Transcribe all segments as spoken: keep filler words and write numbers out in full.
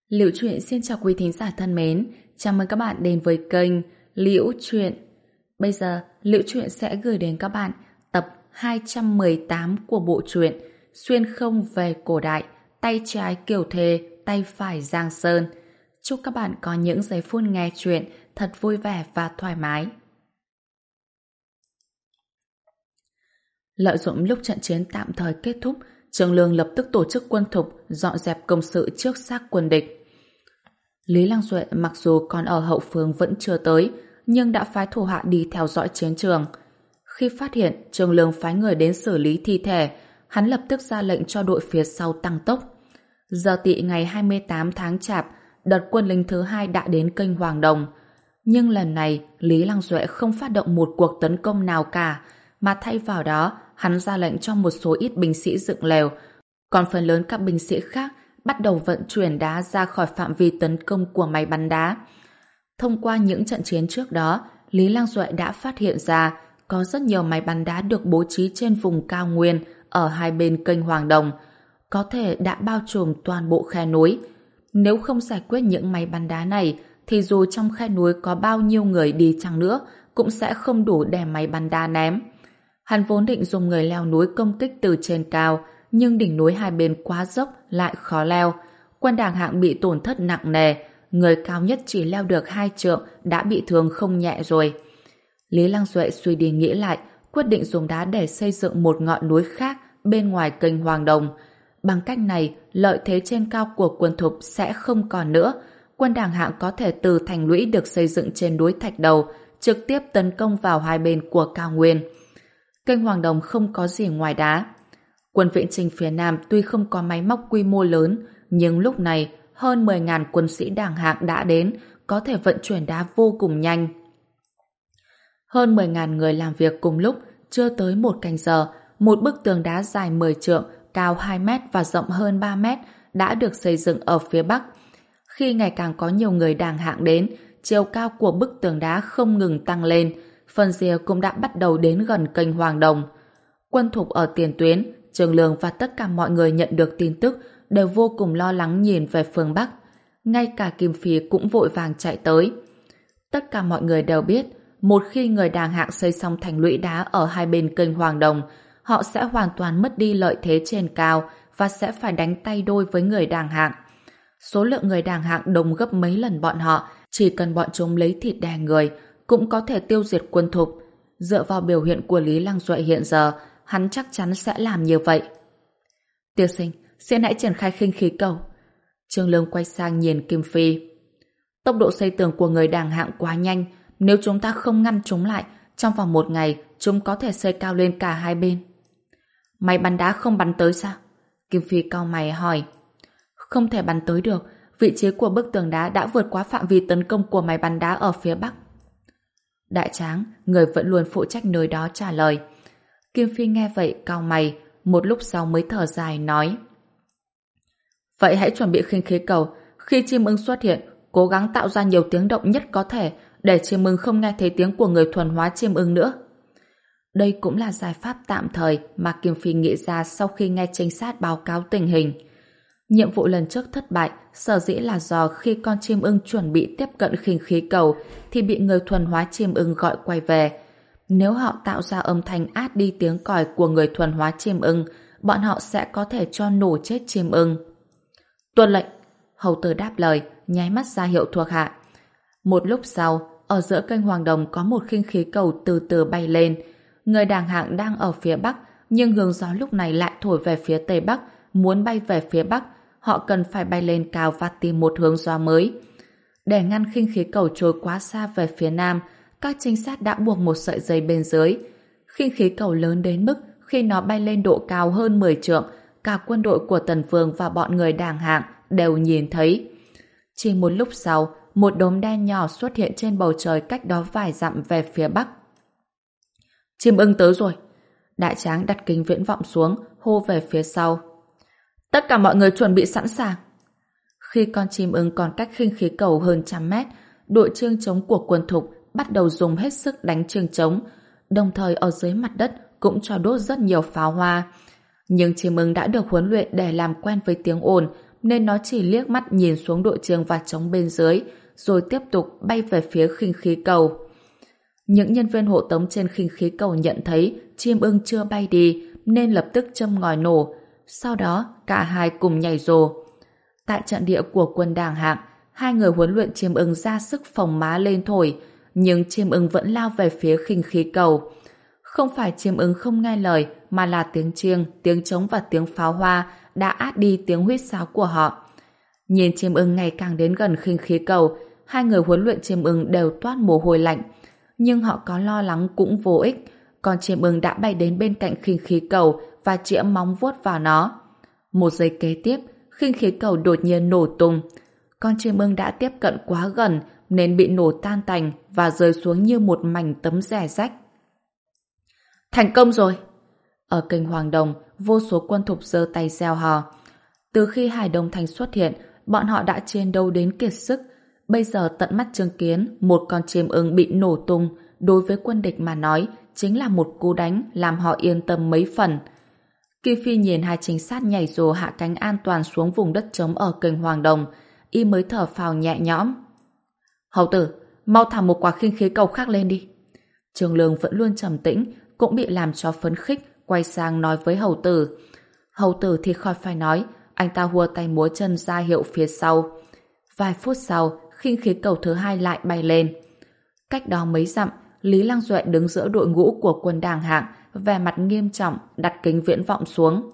Liễu Chuyện xin chào quý thính giả thân mến, chào mừng các bạn đến với kênh Liễu Chuyện. Bây giờ, Liễu Chuyện sẽ gửi đến các bạn tập hai trăm mười tám của bộ truyện Xuyên không về cổ đại, tay trái Kiều Thề, tay phải Giang Sơn. Chúc các bạn có những giây phút nghe chuyện thật vui vẻ và thoải mái. Lợi dụng lúc trận chiến tạm thời kết thúc, Trường Lương lập tức tổ chức quân thục dọn dẹp công sự trước xác quân địch. Lý Lăng Duệ mặc dù còn ở hậu phương vẫn chưa tới, nhưng đã phái thủ hạ đi theo dõi chiến trường. Khi phát hiện Trường Lương phái người đến xử lý thi thể, hắn lập tức ra lệnh cho đội phía sau tăng tốc. Giờ tỵ ngày hai mươi tám tháng Chạp, đợt quân lính thứ hai đã đến kênh Hoàng Đồng. Nhưng lần này, Lý Lăng Duệ không phát động một cuộc tấn công nào cả, mà thay vào đó, hắn ra lệnh cho một số ít binh sĩ dựng lều, còn phần lớn các binh sĩ khác bắt đầu vận chuyển đá ra khỏi phạm vi tấn công của máy bắn đá. Thông qua những trận chiến trước đó, Lý Lăng Duệ đã phát hiện ra có rất nhiều máy bắn đá được bố trí trên vùng cao nguyên ở hai bên kênh Hoàng Đồng, có thể đã bao trùm toàn bộ khe núi. Nếu không giải quyết những máy bắn đá này, thì dù trong khe núi có bao nhiêu người đi chăng nữa, cũng sẽ không đủ để máy bắn đá ném. Hắn vốn định dùng người leo núi công kích từ trên cao, nhưng đỉnh núi hai bên quá dốc lại khó leo. Quân Đảng Hạng bị tổn thất nặng nề, người cao nhất chỉ leo được hai trượng đã bị thương không nhẹ rồi. Lý Lăng Duệ suy đi nghĩ lại, quyết định dùng đá để xây dựng một ngọn núi khác bên ngoài kênh Hoàng Đồng. Bằng cách này, lợi thế trên cao của quân thục sẽ không còn nữa. Quân Đảng Hạng có thể từ thành lũy được xây dựng trên núi Thạch Đầu, trực tiếp tấn công vào hai bên của cao nguyên. Kênh Hoàng Đồng không có gì ngoài đá. Quân viễn chinh phía Nam tuy không có máy móc quy mô lớn, nhưng lúc này hơn mười nghìn quân sĩ Đảng Hạng đã đến, có thể vận chuyển đá vô cùng nhanh. Hơn mười nghìn người làm việc cùng lúc, chưa tới một canh giờ, một bức tường đá dài mười trượng, cao hai mét và rộng hơn ba mét đã được xây dựng ở phía Bắc. Khi ngày càng có nhiều người Đảng Hạng đến, chiều cao của bức tường đá không ngừng tăng lên, phần rìa cũng đã bắt đầu đến gần kênh Hoàng Đồng. Quân thục ở tiền tuyến, Trường Lương và tất cả mọi người nhận được tin tức đều vô cùng lo lắng nhìn về phương Bắc. Ngay cả Kim Phi cũng vội vàng chạy tới. Tất cả mọi người đều biết, một khi người Đảng Hạng xây xong thành lũy đá ở hai bên kênh Hoàng Đồng, họ sẽ hoàn toàn mất đi lợi thế trên cao và sẽ phải đánh tay đôi với người Đảng Hạng. Số lượng người Đảng Hạng đông gấp mấy lần bọn họ, chỉ cần bọn chúng lấy thịt đè người, cũng có thể tiêu diệt quân thục. Dựa vào biểu hiện của Lý Lăng Duệ hiện giờ, hắn chắc chắn sẽ làm như vậy. Tiêu sinh, xin hãy triển khai khinh khí cầu. Trương Lương quay sang nhìn Kim Phi. Tốc độ xây tường của người Đảng Hạng quá nhanh, nếu chúng ta không ngăn chúng lại, trong vòng một ngày chúng có thể xây cao lên cả hai bên. Máy bắn đá không bắn tới sao? Kim Phi cau mày hỏi. Không thể bắn tới được, vị trí của bức tường đá đã vượt quá phạm vi tấn công của máy bắn đá ở phía Bắc. Đại Tráng, người vẫn luôn phụ trách nơi đó trả lời. Kim Phi nghe vậy cau mày, một lúc sau mới thở dài nói. Vậy hãy chuẩn bị khinh khí cầu, khi chim ưng xuất hiện, cố gắng tạo ra nhiều tiếng động nhất có thể, để chim ưng không nghe thấy tiếng của người thuần hóa chim ưng nữa. Đây cũng là giải pháp tạm thời mà Kim Phi nghĩ ra sau khi nghe trinh sát báo cáo tình hình. Nhiệm vụ lần trước thất bại, sở dĩ là do khi con chim ưng chuẩn bị tiếp cận khinh khí cầu thì bị người thuần hóa chim ưng gọi quay về. Nếu họ tạo ra âm thanh át đi tiếng còi của người thuần hóa chim ưng, bọn họ sẽ có thể cho nổ chết chim ưng. Tuân lệnh, hầu tử đáp lời, nháy mắt ra hiệu thuộc hạ. Một lúc sau, ở giữa kênh Hoàng Đồng có một khinh khí cầu từ từ bay lên. Người Đảng Hạng đang ở phía Bắc, nhưng hướng gió lúc này lại thổi về phía Tây Bắc. Muốn bay về phía Bắc, họ cần phải bay lên cao và tìm một hướng gió mới. Để ngăn khinh khí cầu trôi quá xa về phía Nam, các trinh sát đã buộc một sợi dây bên dưới. Khinh khí cầu lớn đến mức khi nó bay lên độ cao hơn mười trượng, cả quân đội của Tần Vương và bọn người Đảng Hạng đều nhìn thấy. Chỉ một lúc sau, một đốm đen nhỏ xuất hiện trên bầu trời cách đó vài dặm về phía Bắc. Chim ưng tới rồi. Đại Tráng đặt kính viễn vọng xuống, hô về phía sau. Tất cả mọi người chuẩn bị sẵn sàng. Khi con chim ưng còn cách khinh khí cầu hơn trăm mét, đội chương trống của quân thục bắt đầu dùng hết sức đánh chương trống, đồng thời ở dưới mặt đất cũng cho đốt rất nhiều pháo hoa. Nhưng chim ưng đã được huấn luyện để làm quen với tiếng ồn, nên nó chỉ liếc mắt nhìn xuống đội trường và trống bên dưới, rồi tiếp tục bay về phía khinh khí cầu. Những nhân viên hộ tống trên khinh khí cầu nhận thấy chim ưng chưa bay đi nên lập tức châm ngòi nổ. Sau đó cả hai cùng nhảy rồ. Tại trận địa của quân Đàng Hạng, hai người huấn luyện chim ưng ra sức phồng má lên thổi, nhưng chim ưng vẫn lao về phía khinh khí cầu. Không phải chim ưng không nghe lời, mà là tiếng chiêng, tiếng trống và tiếng pháo hoa đã át đi tiếng huýt sáo của họ. Nhìn chim ưng ngày càng đến gần khinh khí cầu, hai người huấn luyện chim ưng đều toát mồ hôi lạnh. Nhưng họ có lo lắng cũng vô ích, con chim ưng đã bay đến bên cạnh khinh khí cầu và chĩa móng vuốt vào nó. Một giây kế tiếp, khinh khí cầu đột nhiên nổ tung. Con chim ưng đã tiếp cận quá gần nên bị nổ tan tành và rơi xuống như một mảnh tấm rẻ rách. Thành công rồi! Ở kênh Hoàng Đồng, vô số quân thục giơ tay reo hò. Từ khi Hải Đông Thành xuất hiện, bọn họ đã chiến đấu đến kiệt sức. Bây giờ tận mắt chứng kiến một con chim ưng bị nổ tung, đối với quân địch mà nói chính là một cú đánh làm họ yên tâm mấy phần. Kim Phi nhìn hai trinh sát nhảy dù hạ cánh an toàn xuống vùng đất trống ở kênh Hoàng Đồng, y mới thở phào nhẹ nhõm. Hầu tử, mau thả một quả khinh khí cầu khác lên đi. Trường Lương vẫn luôn trầm tĩnh, cũng bị làm cho phấn khích, quay sang nói với hầu tử. Hầu tử thì khỏi phải nói, anh ta hùa tay múa chân ra hiệu phía sau. Vài phút sau, khinh khí cầu thứ hai lại bay lên. Cách đó mấy dặm, Lý Lăng Duệ đứng giữa đội ngũ của quân Đàng Hạng, vẻ mặt nghiêm trọng, đặt kính viễn vọng xuống.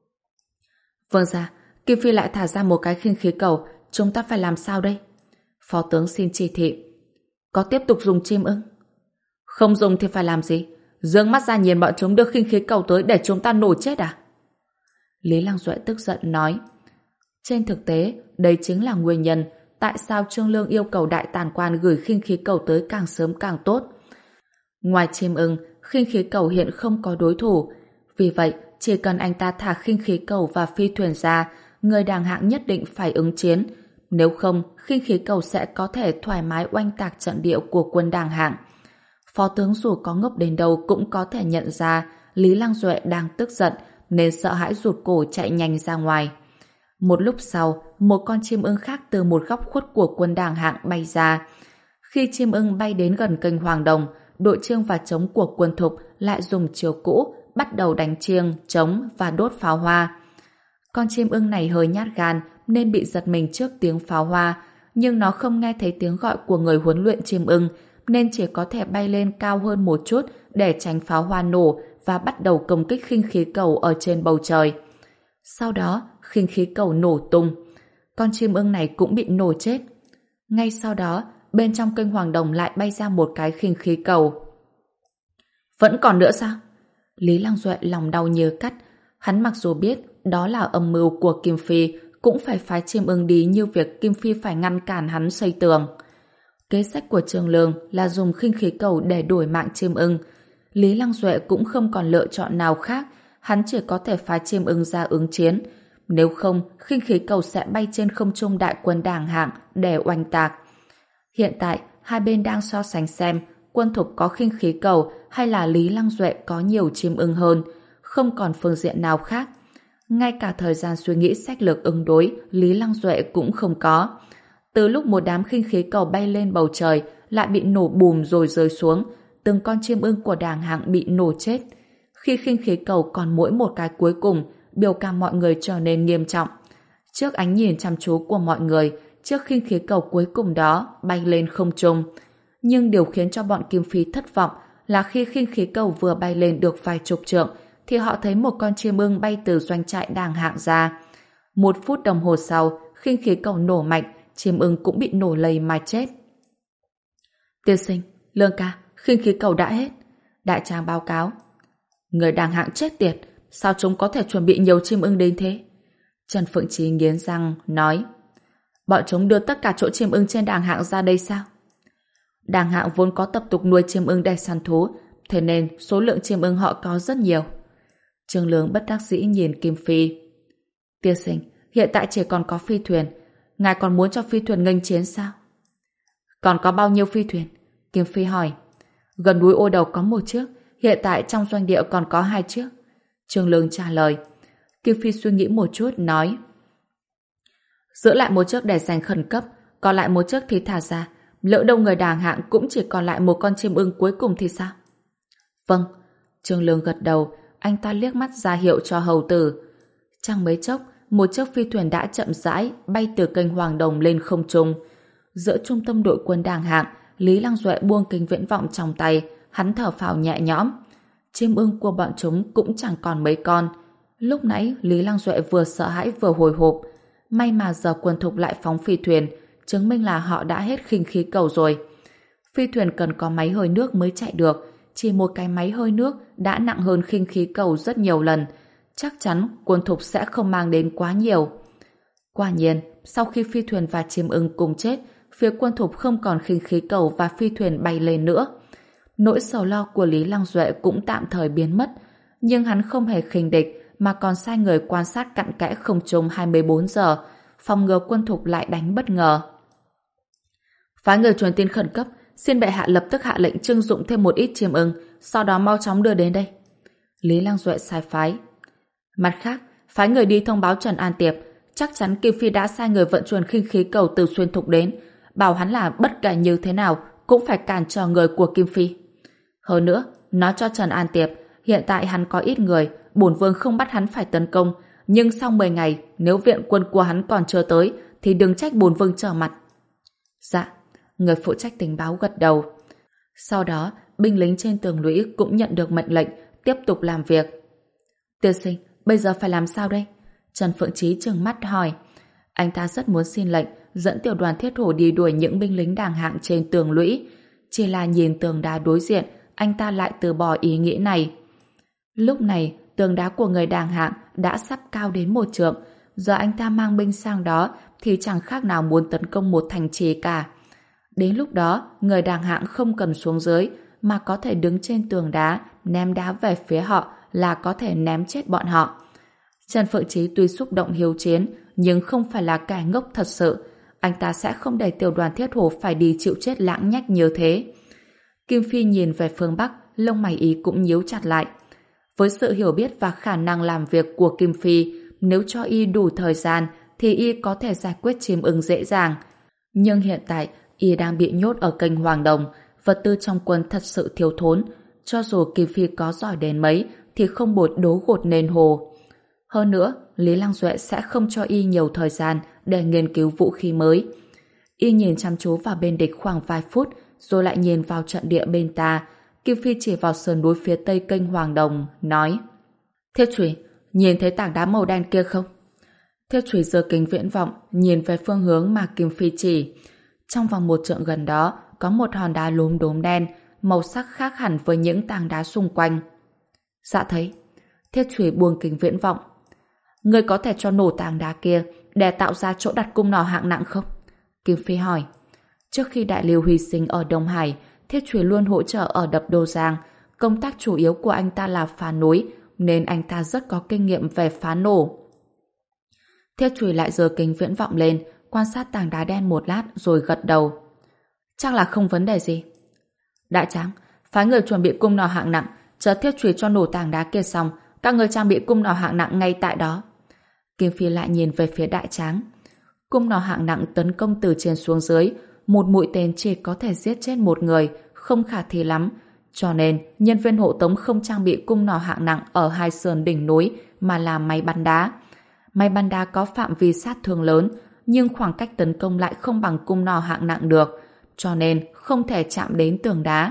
Vâng ra, Kim Phi lại thả ra một cái khinh khí cầu, chúng ta phải làm sao đây? Phó tướng xin chỉ thị. Có tiếp tục dùng chim ưng? Không dùng thì phải làm gì? Dương mắt ra nhìn bọn chúng đưa khinh khí cầu tới để chúng ta nổ chết à? Lý Lăng Duệ tức giận nói. Trên thực tế, đây chính là nguyên nhân tại sao Trương Lương yêu cầu đại tàn quan gửi khinh khí cầu tới càng sớm càng tốt. Ngoài chim ưng, khinh khí cầu hiện không có đối thủ. Vì vậy, chỉ cần anh ta thả khinh khí cầu và phi thuyền ra, người Đàng Hạng nhất định phải ứng chiến. Nếu không, khinh khí cầu sẽ có thể thoải mái oanh tạc trận địa của quân Đàng Hạng. Phó tướng dù có ngốc đến đâu cũng có thể nhận ra Lý Lăng Duệ đang tức giận nên sợ hãi rụt cổ chạy nhanh ra ngoài. Một lúc sau, một con chim ưng khác từ một góc khuất của quân Đàng Hạng bay ra. Khi chim ưng bay đến gần kênh Hoàng Đồng, đội chiêng và trống của quân thục lại dùng chiều cũ bắt đầu đánh chiêng, trống và đốt pháo hoa. Con chim ưng này hơi nhát gan nên bị giật mình trước tiếng pháo hoa, nhưng nó không nghe thấy tiếng gọi của người huấn luyện chim ưng nên chỉ có thể bay lên cao hơn một chút để tránh pháo hoa nổ và bắt đầu công kích khinh khí cầu ở trên bầu trời. Sau đó, khinh khí cầu nổ tung. Con chim ưng này cũng bị nổ chết. Ngay sau đó, bên trong kênh Hoàng Đồng lại bay ra một cái khinh khí cầu. Vẫn còn nữa sao? Lý Lăng Duệ lòng đau như cắt. Hắn mặc dù biết đó là âm mưu của Kim Phi, cũng phải phái chim ưng đi như việc Kim Phi phải ngăn cản hắn xây tường. Kế sách của Trường Lương là dùng khinh khí cầu để đổi mạng chim ưng. Lý Lăng Duệ cũng không còn lựa chọn nào khác, hắn chỉ có thể phái chim ưng ra ứng chiến. Nếu không, khinh khí cầu sẽ bay trên không trung đại quân Đàng Hạng để oanh tạc. Hiện tại, hai bên đang so sánh xem quân thục có khinh khí cầu hay là Lý Lăng Duệ có nhiều chim ưng hơn, không còn phương diện nào khác. Ngay cả thời gian suy nghĩ sách lược ứng đối, Lý Lăng Duệ cũng không có. Từ lúc một đám khinh khí cầu bay lên bầu trời, lại bị nổ bùm rồi rơi xuống, từng con chim ưng của Đàng Hạng bị nổ chết. Khi khinh khí cầu còn mỗi một cái cuối cùng, biểu cảm mọi người trở nên nghiêm trọng. Trước ánh nhìn chăm chú của mọi người, chiếc khinh khí cầu cuối cùng đó bay lên không trung. Nhưng điều khiến cho bọn Kim Phi thất vọng là khi khinh khí cầu vừa bay lên được vài chục trượng, thì họ thấy một con chim ưng bay từ doanh trại Đàng Hạng ra. Một phút đồng hồ sau, khinh khí cầu nổ mạnh, chim ưng cũng bị nổ lầy mà chết. Tiên sinh, Lương ca, khinh khí cầu đã hết. Đại tráng báo cáo. Người Đàng Hạng chết tiệt, sao chúng có thể chuẩn bị nhiều chim ưng đến thế? Trần Phượng Trí nghiến răng, nói. Bọn chúng đưa tất cả chỗ chim ưng trên Đàng Hạng ra đây sao? Đàng Hạng vốn có tập tục nuôi chim ưng để săn thú, thế nên số lượng chim ưng họ có rất nhiều. Trương Lương bất đắc dĩ nhìn Kim Phi. Tiên sinh, hiện tại chỉ còn có phi thuyền. Ngài còn muốn cho phi thuyền nghênh chiến sao? Còn có bao nhiêu phi thuyền? Kim Phi hỏi. Gần núi Ô Đầu có một chiếc, hiện tại trong doanh địa còn có hai chiếc. Trương Lương trả lời. Kim Phi suy nghĩ một chút, nói. Giữ lại một chiếc để dành khẩn cấp, còn lại một chiếc thì thả ra. Lỡ đâu người đàng hạng cũng chỉ còn lại một con chim ưng cuối cùng thì sao? Vâng. Trương Lương gật đầu, anh ta liếc mắt ra hiệu cho hầu tử. Chẳng mấy chốc, một chiếc phi thuyền đã chậm rãi bay từ kênh Hoàng Đồng lên không trung. Giữa trung tâm đội quân đàng hạng, Lý Lăng Duệ buông kính viễn vọng trong tay, hắn thở phào nhẹ nhõm. Chim ưng của bọn chúng cũng chẳng còn mấy con. Lúc nãy Lý Lăng Duệ vừa sợ hãi vừa hồi hộp. May mà giờ quân thục lại phóng phi thuyền, chứng minh là họ đã hết khinh khí cầu rồi. Phi thuyền cần có máy hơi nước mới chạy được, chỉ một cái máy hơi nước đã nặng hơn khinh khí cầu rất nhiều lần. Chắc chắn quân thục sẽ không mang đến quá nhiều. Quả nhiên, sau khi phi thuyền và chim ưng cùng chết, phía quân thục không còn khinh khí cầu và phi thuyền bay lên nữa. Nỗi sầu lo của Lý Lăng Duệ cũng tạm thời biến mất, nhưng hắn không hề khinh địch mà còn sai người quan sát cặn kẽ không trung hai mươi bốn giờ, phòng ngừa quân thục lại đánh bất ngờ. Phái người truyền tin khẩn cấp, xin bệ hạ lập tức hạ lệnh trưng dụng thêm một ít chim ưng, sau đó mau chóng đưa đến đây. Lý Lăng Duệ sai phái. Mặt khác, phái người đi thông báo Trần An Tiệp, chắc chắn Kim Phi đã sai người vận chuyển khinh khí cầu từ xuyên thục đến, bảo hắn là bất kể như thế nào cũng phải cản trở người của Kim Phi. Hơn nữa, nói cho Trần An Tiệp, hiện tại hắn có ít người, bổn vương không bắt hắn phải tấn công, nhưng sau mười ngày, nếu viện quân của hắn còn chưa tới, thì đừng trách bổn vương trở mặt. Dạ, người phụ trách tình báo gật đầu. Sau đó, binh lính trên tường lũy cũng nhận được mệnh lệnh, tiếp tục làm việc. Tiên sinh, bây giờ phải làm sao đây? Trần Phượng Chí trừng mắt hỏi. Anh ta rất muốn xin lệnh, dẫn tiểu đoàn thiết hổ đi đuổi những binh lính đàng hạng trên tường lũy. Chỉ là nhìn tường đá đối diện, anh ta lại từ bỏ ý nghĩ này. Lúc này, tường đá của người đàng hạng đã sắp cao đến một trượng. Giờ anh ta mang binh sang đó thì chẳng khác nào muốn tấn công một thành trì cả. Đến lúc đó, người đàng hạng không cần xuống dưới, mà có thể đứng trên tường đá, ném đá về phía họ là có thể ném chết bọn họ. Trần Phượng Chí tuy xúc động hiếu chiến, nhưng không phải là kẻ ngốc thật sự. Anh ta sẽ không để tiểu đoàn thiết hổ phải đi chịu chết lãng nhách như thế. Kim Phi nhìn về phương Bắc, lông mày ý cũng nhíu chặt lại. Với sự hiểu biết và khả năng làm việc của Kim Phi, nếu cho y đủ thời gian, thì y có thể giải quyết chim ưng dễ dàng. Nhưng hiện tại, y đang bị nhốt ở kênh Hoàng Đồng, vật tư trong quân thật sự thiếu thốn. Cho dù Kim Phi có giỏi đến mấy, thì không bột đố gột nền hồ. Hơn nữa, Lý Lăng Duệ sẽ không cho y nhiều thời gian để nghiên cứu vũ khí mới. Y nhìn chăm chú vào bên địch khoảng vài phút, rồi lại nhìn vào trận địa bên ta. Kim Phi chỉ vào sườn núi phía tây kênh Hoàng Đồng, nói: Thiết Chủy, nhìn thấy tảng đá màu đen kia không? Thiết Chủy giơ kính viễn vọng, nhìn về phương hướng mà Kim Phi chỉ. Trong vòng một trượng gần đó, có một hòn đá lốm đốm đen, màu sắc khác hẳn với những tảng đá xung quanh. Dạ thấy. Thiết Chủy buông kính viễn vọng. Ngươi có thể cho nổ tảng đá kia để tạo ra chỗ đặt cung nỏ hạng nặng không? Kim Phi hỏi. Trước khi Đại Liêu hy sinh ở Đông Hải, Thiết Chủy luôn hỗ trợ ở đập Đô Giang. Công tác chủ yếu của anh ta là phá núi, nên anh ta rất có kinh nghiệm về phá nổ. Thiết Chủy lại giơ kính viễn vọng lên, quan sát tảng đá đen một lát rồi gật đầu. Chắc là không vấn đề gì. Đại tráng, phái người chuẩn bị cung nỏ hạng nặng, chờ Thiết Chủy cho nổ tảng đá kia xong, các người trang bị cung nỏ hạng nặng ngay tại đó. Kim Phi lại nhìn về phía đại tráng. Cung nỏ hạng nặng tấn công từ trên xuống dưới, một mũi tên chỉ có thể giết chết một người, không khả thi lắm. Cho nên, nhân viên hộ tống không trang bị cung nỏ hạng nặng ở hai sườn đỉnh núi, mà là máy bắn đá. Máy bắn đá có phạm vi sát thương lớn, nhưng khoảng cách tấn công lại không bằng cung nỏ hạng nặng được, cho nên không thể chạm đến tường đá.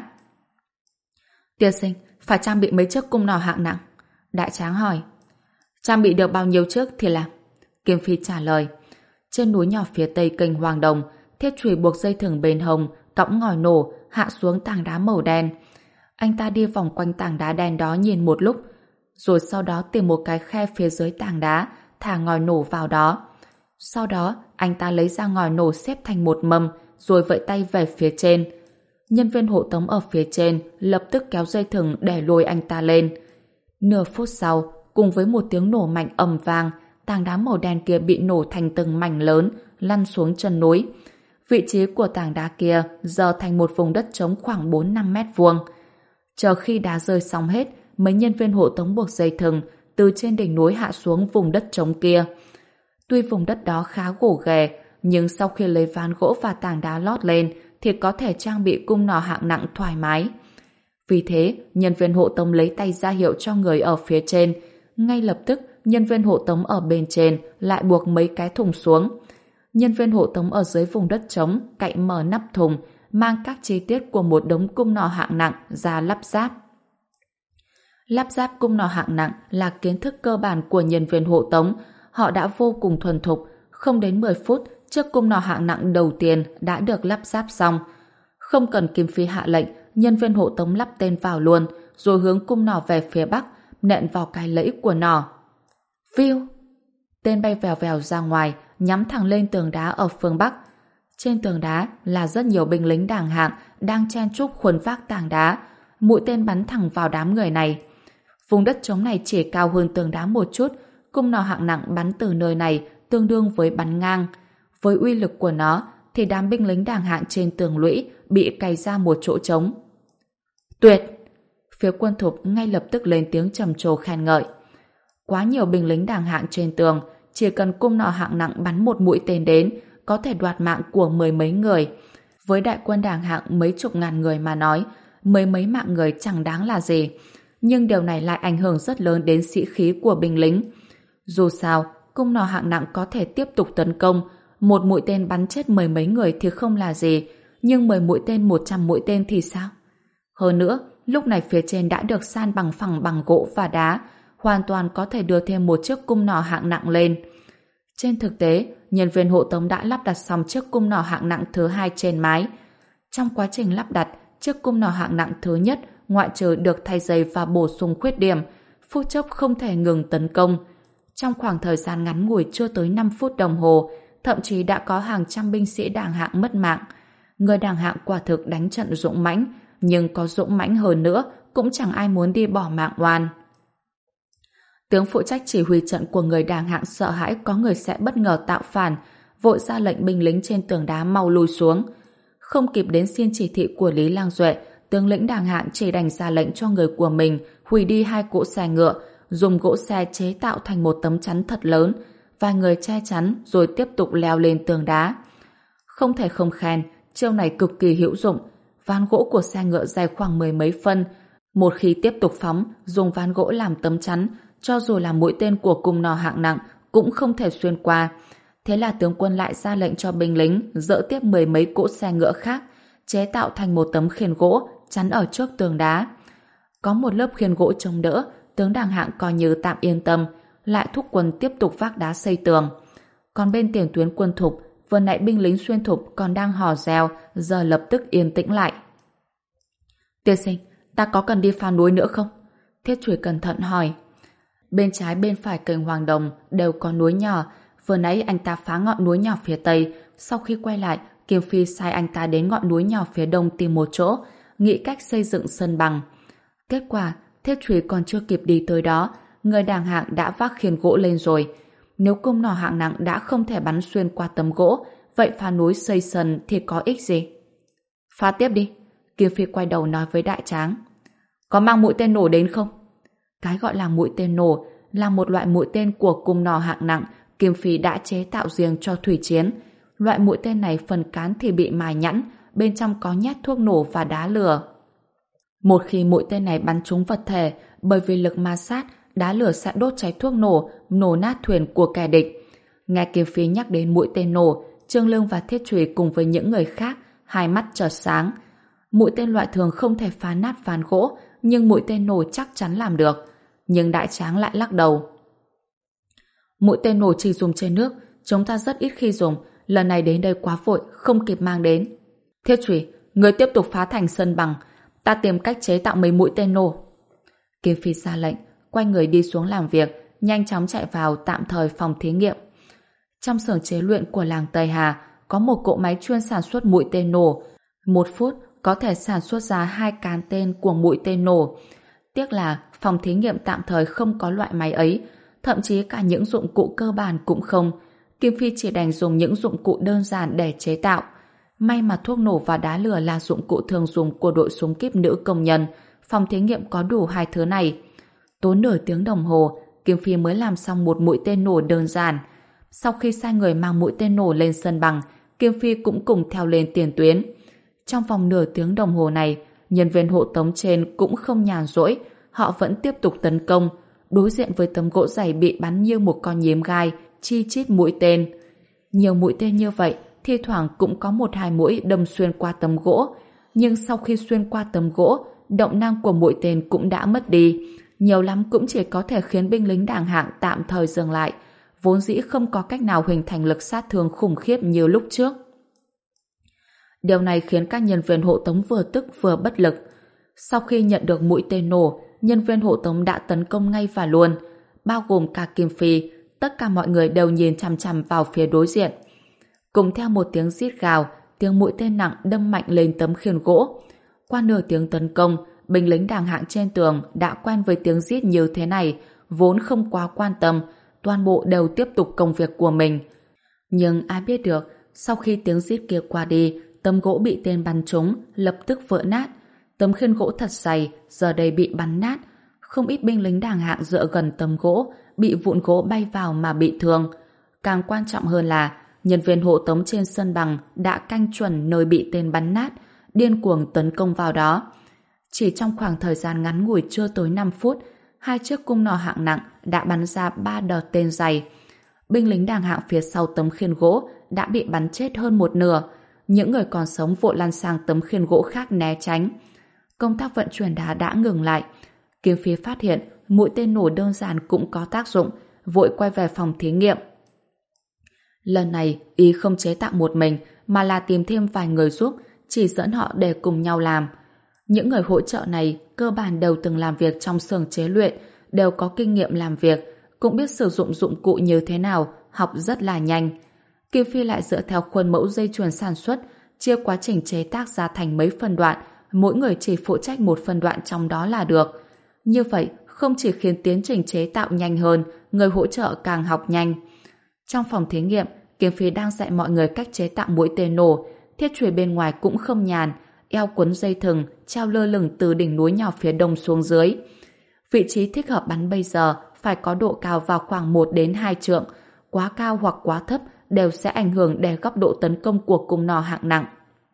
Tiên sinh, phải trang bị mấy chiếc cung nỏ hạng nặng? Đại tráng hỏi. Trang bị được bao nhiêu chiếc thì làm? Kim Phi trả lời. Trên núi nhỏ phía tây kênh Hoàng Đồng, Thiết Chủy buộc dây thừng bên hông, cõng ngòi nổ, hạ xuống tảng đá màu đen. Anh ta đi vòng quanh tảng đá đen đó nhìn một lúc, rồi sau đó tìm một cái khe phía dưới tảng đá, thả ngòi nổ vào đó. Sau đó, anh ta lấy ra ngòi nổ xếp thành một mâm, rồi vẫy tay về phía trên. Nhân viên hộ tống ở phía trên lập tức kéo dây thừng để lôi anh ta lên. Nửa phút sau, cùng với một tiếng nổ mạnh ầm vang, tảng đá màu đen kia bị nổ thành từng mảnh lớn, lăn xuống chân núi. Vị trí của tảng đá kia giờ thành một vùng đất trống khoảng bốn năm mét vuông. Chờ khi đá rơi xong hết, mấy nhân viên hộ tống buộc dây thừng từ trên đỉnh núi hạ xuống vùng đất trống kia. Tuy vùng đất đó khá gồ ghề, nhưng sau khi lấy ván gỗ và tảng đá lót lên thì có thể trang bị cung nỏ hạng nặng thoải mái. Vì thế, nhân viên hộ tống lấy tay ra hiệu cho người ở phía trên. Ngay lập tức, nhân viên hộ tống ở bên trên lại buộc mấy cái thùng xuống. Nhân viên hộ tống ở dưới vùng đất trống cậy mở nắp thùng, mang các chi tiết của một đống cung nỏ hạng nặng ra lắp ráp. Lắp ráp cung nỏ hạng nặng là kiến thức cơ bản của nhân viên hộ tống. Họ đã vô cùng thuần thục. Không đến mười phút, chiếc cung nỏ hạng nặng đầu tiên đã được lắp ráp xong. Không cần Kim Phi hạ lệnh, nhân viên hộ tống lắp tên vào luôn, rồi hướng cung nỏ về phía bắc, nện vào cái lẫy của nỏ. Phiu! Tên bay vèo vèo ra ngoài, nhắm thẳng lên tường đá ở phương bắc. Trên tường đá là rất nhiều binh lính đàng hạng đang chen chúc khuân vác tảng đá. Mũi tên bắn thẳng vào đám người này. Vùng đất trống này chỉ cao hơn tường đá một chút, cung nỏ hạng nặng bắn từ nơi này tương đương với bắn ngang. Với uy lực của nó thì đám binh lính đàng hạng trên tường lũy bị cày ra một chỗ trống. Tuyệt! Phía quân thục ngay lập tức lên tiếng trầm trồ khen ngợi. Quá nhiều binh lính đàng hạng trên tường, chỉ cần cung nỏ hạng nặng bắn một mũi tên đến có thể đoạt mạng của mười mấy người. Với đại quân đàng hạng mấy chục ngàn người mà nói, mười mấy mạng người chẳng đáng là gì. Nhưng điều này lại ảnh hưởng rất lớn đến sĩ khí của binh lính. Dù sao, cung nỏ hạng nặng có thể tiếp tục tấn công. Một mũi tên bắn chết mười mấy người thì không là gì, nhưng mười mũi tên một trăm mũi tên thì sao? Hơn nữa, lúc này phía trên đã được san bằng phẳng bằng gỗ và đá, hoàn toàn có thể đưa thêm một chiếc cung nỏ hạng nặng lên. Trên thực tế, nhân viên hộ tống đã lắp đặt xong chiếc cung nỏ hạng nặng thứ hai trên mái. Trong quá trình lắp đặt, chiếc cung nỏ hạng nặng thứ nhất ngoại trừ được thay giày và bổ sung khuyết điểm, phút chốc không thể ngừng tấn công. Trong khoảng thời gian ngắn ngủi chưa tới năm phút đồng hồ, thậm chí đã có hàng trăm binh sĩ đàng hạng mất mạng. Người đàng hạng quả thực đánh trận dũng mãnh, nhưng có dũng mãnh hơn nữa cũng chẳng ai muốn đi bỏ mạng oan. Tướng phụ trách chỉ huy trận của người đàng hạng sợ hãi có người sẽ bất ngờ tạo phản, vội ra lệnh binh lính trên tường đá mau lùi xuống. Không kịp đến xin chỉ thị của Lý Lang Duệ, tướng lĩnh đàng hạng chỉ đành ra lệnh cho người của mình hủy đi hai cỗ xe ngựa, dùng gỗ xe chế tạo thành một tấm chắn thật lớn, vài người che chắn rồi tiếp tục leo lên tường đá. Không thể không khen, chiêu này cực kỳ hữu dụng. Ván gỗ của xe ngựa dài khoảng mười mấy phân, một khi tiếp tục phóng, dùng ván gỗ làm tấm chắn, cho dù là mũi tên của cung nỏ hạng nặng cũng không thể xuyên qua. Thế là tướng quân lại ra lệnh cho binh lính dỡ tiếp mười mấy cỗ xe ngựa khác, chế tạo thành một tấm khiên gỗ chắn ở trước tường đá. Có một lớp khiên gỗ chống đỡ, tướng đàng hạng coi như tạm yên tâm, lại thúc quân tiếp tục vác đá xây tường. Còn bên tiền tuyến quân thục, vừa nãy binh lính xuyên thục còn đang hò reo, giờ lập tức yên tĩnh lại. Tiên sinh, ta có cần đi phá núi nữa không? Thiết Chủy cẩn thận hỏi. Bên trái bên phải kênh Hoàng Đồng đều có núi nhỏ, vừa nãy anh ta phá ngọn núi nhỏ phía tây, sau khi quay lại, Kim Phi sai anh ta đến ngọn núi nhỏ phía đông tìm một chỗ, nghĩ cách xây dựng sân bằng. Kết quả, Thiết Chủy còn chưa kịp đi tới đó, người đàng hạng đã vác khiên gỗ lên rồi. Nếu cung nỏ hạng nặng đã không thể bắn xuyên qua tấm gỗ, vậy phá núi xây sân thì có ích gì? Phá tiếp đi. Kim Phi quay đầu nói với Đại Tráng. Có mang mũi tên nổ đến không? Cái gọi là mũi tên nổ là một loại mũi tên của cung nỏ hạng nặng Kim Phi đã chế tạo riêng cho thủy chiến. Loại mũi tên này phần cán thì bị mài nhẵn, bên trong có nhát thuốc nổ và đá lửa. Một khi mũi tên này bắn trúng vật thể, bởi vì lực ma sát, đá lửa sẽ đốt cháy thuốc nổ, nổ nát thuyền của kẻ địch. Nghe Kim Phi nhắc đến mũi tên nổ, Trương Lương và Thiết Chủy cùng với những người khác, hai mắt chợt sáng. Mũi tên loại thường không thể phá nát ván gỗ, nhưng mũi tên nổ chắc chắn làm được. Nhưng Đại Tráng lại lắc đầu. Mũi tên nổ chỉ dùng trên nước, chúng ta rất ít khi dùng, lần này đến đây quá vội, không kịp mang đến. Thiết Chủy, người tiếp tục phá thành sân bằng, ta tìm cách chế tạo mấy mũi tên nổ. Kim Phi ra lệnh, quay người đi xuống làm việc, nhanh chóng chạy vào tạm thời phòng thí nghiệm. Trong xưởng chế luyện của làng Tây Hà có một cỗ máy chuyên sản xuất mũi tên nổ. Một phút có thể sản xuất ra hai cán tên của mũi tên nổ. Tiếc là phòng thí nghiệm tạm thời không có loại máy ấy, thậm chí cả những dụng cụ cơ bản cũng không. Kim Phi chỉ đành dùng những dụng cụ đơn giản để chế tạo. May mà thuốc nổ và đá lửa là dụng cụ thường dùng của đội súng kíp nữ công nhân. Phòng thí nghiệm có đủ hai thứ này. Tốn nửa tiếng đồng hồ, Kim Phi mới làm xong một mũi tên nổ đơn giản. Sau khi sai người mang mũi tên nổ lên sân bằng, Kim Phi cũng cùng theo lên tiền tuyến. Trong vòng nửa tiếng đồng hồ này, nhân viên hộ tống trên cũng không nhàn rỗi, họ vẫn tiếp tục tấn công, đối diện với tấm gỗ dày bị bắn như một con nhím gai, chi chít mũi tên. Nhiều mũi tên như vậy, thi thoảng cũng có một hai mũi đâm xuyên qua tấm gỗ, nhưng sau khi xuyên qua tấm gỗ, động năng của mũi tên cũng đã mất đi, nhiều lắm cũng chỉ có thể khiến binh lính đàng hạng tạm thời dừng lại, vốn dĩ không có cách nào hình thành lực sát thương khủng khiếp như lúc trước. Điều này khiến các nhân viên hộ tống vừa tức vừa bất lực. Sau khi nhận được mũi tên nổ, nhân viên hộ tống đã tấn công ngay và luôn, bao gồm cả Kim Phi. Tất cả mọi người đều nhìn chằm chằm vào phía đối diện. Cùng theo một tiếng rít gào, tiếng mũi tên nặng đâm mạnh lên tấm khiên gỗ. Qua nửa tiếng tấn công, binh lính đàng hạng trên tường đã quen với tiếng rít như thế này, vốn không quá quan tâm, toàn bộ đều tiếp tục công việc của mình. Nhưng ai biết được, sau khi tiếng rít kia qua đi, tấm gỗ bị tên bắn trúng, lập tức vỡ nát. Tấm khiên gỗ thật dày, giờ đây bị bắn nát. Không ít binh lính đàng hạng dựa gần tấm gỗ, bị vụn gỗ bay vào mà bị thương. Càng quan trọng hơn là, nhân viên hộ tống trên sân bằng đã canh chuẩn nơi bị tên bắn nát, điên cuồng tấn công vào đó. Chỉ trong khoảng thời gian ngắn ngủi chưa tới năm phút, hai chiếc cung nỏ hạng nặng đã bắn ra ba đợt tên dày. Binh lính đàng hạng phía sau tấm khiên gỗ đã bị bắn chết hơn một nửa. Những người còn sống vội lăn sang tấm khiên gỗ khác né tránh. Công tác vận chuyển đá đã ngừng lại. Kiếm Phi phát hiện mũi tên nổ đơn giản cũng có tác dụng, vội quay về phòng thí nghiệm. Lần này, ý không chế tạo một mình, mà là tìm thêm vài người giúp, chỉ dẫn họ để cùng nhau làm. Những người hỗ trợ này cơ bản đều từng làm việc trong xưởng chế luyện, đều có kinh nghiệm làm việc, cũng biết sử dụng dụng cụ như thế nào, học rất là nhanh. Kim Phi lại dựa theo khuôn mẫu dây chuyền sản xuất, chia quá trình chế tác ra thành mấy phân đoạn, mỗi người chỉ phụ trách một phân đoạn trong đó là được. Như vậy, không chỉ khiến tiến trình chế tạo nhanh hơn, người hỗ trợ càng học nhanh. Trong phòng thí nghiệm, Kim Phi đang dạy mọi người cách chế tạo mũi tên nổ. Thiết chùy bên ngoài cũng không nhàn, eo quấn dây thừng, treo lơ lửng từ đỉnh núi nhỏ phía đông xuống dưới. Vị trí thích hợp bắn bây giờ phải có độ cao vào khoảng một đến hai trượng, quá cao hoặc quá thấp đều sẽ ảnh hưởng đến góc độ tấn công của cung nỏ hạng nặng.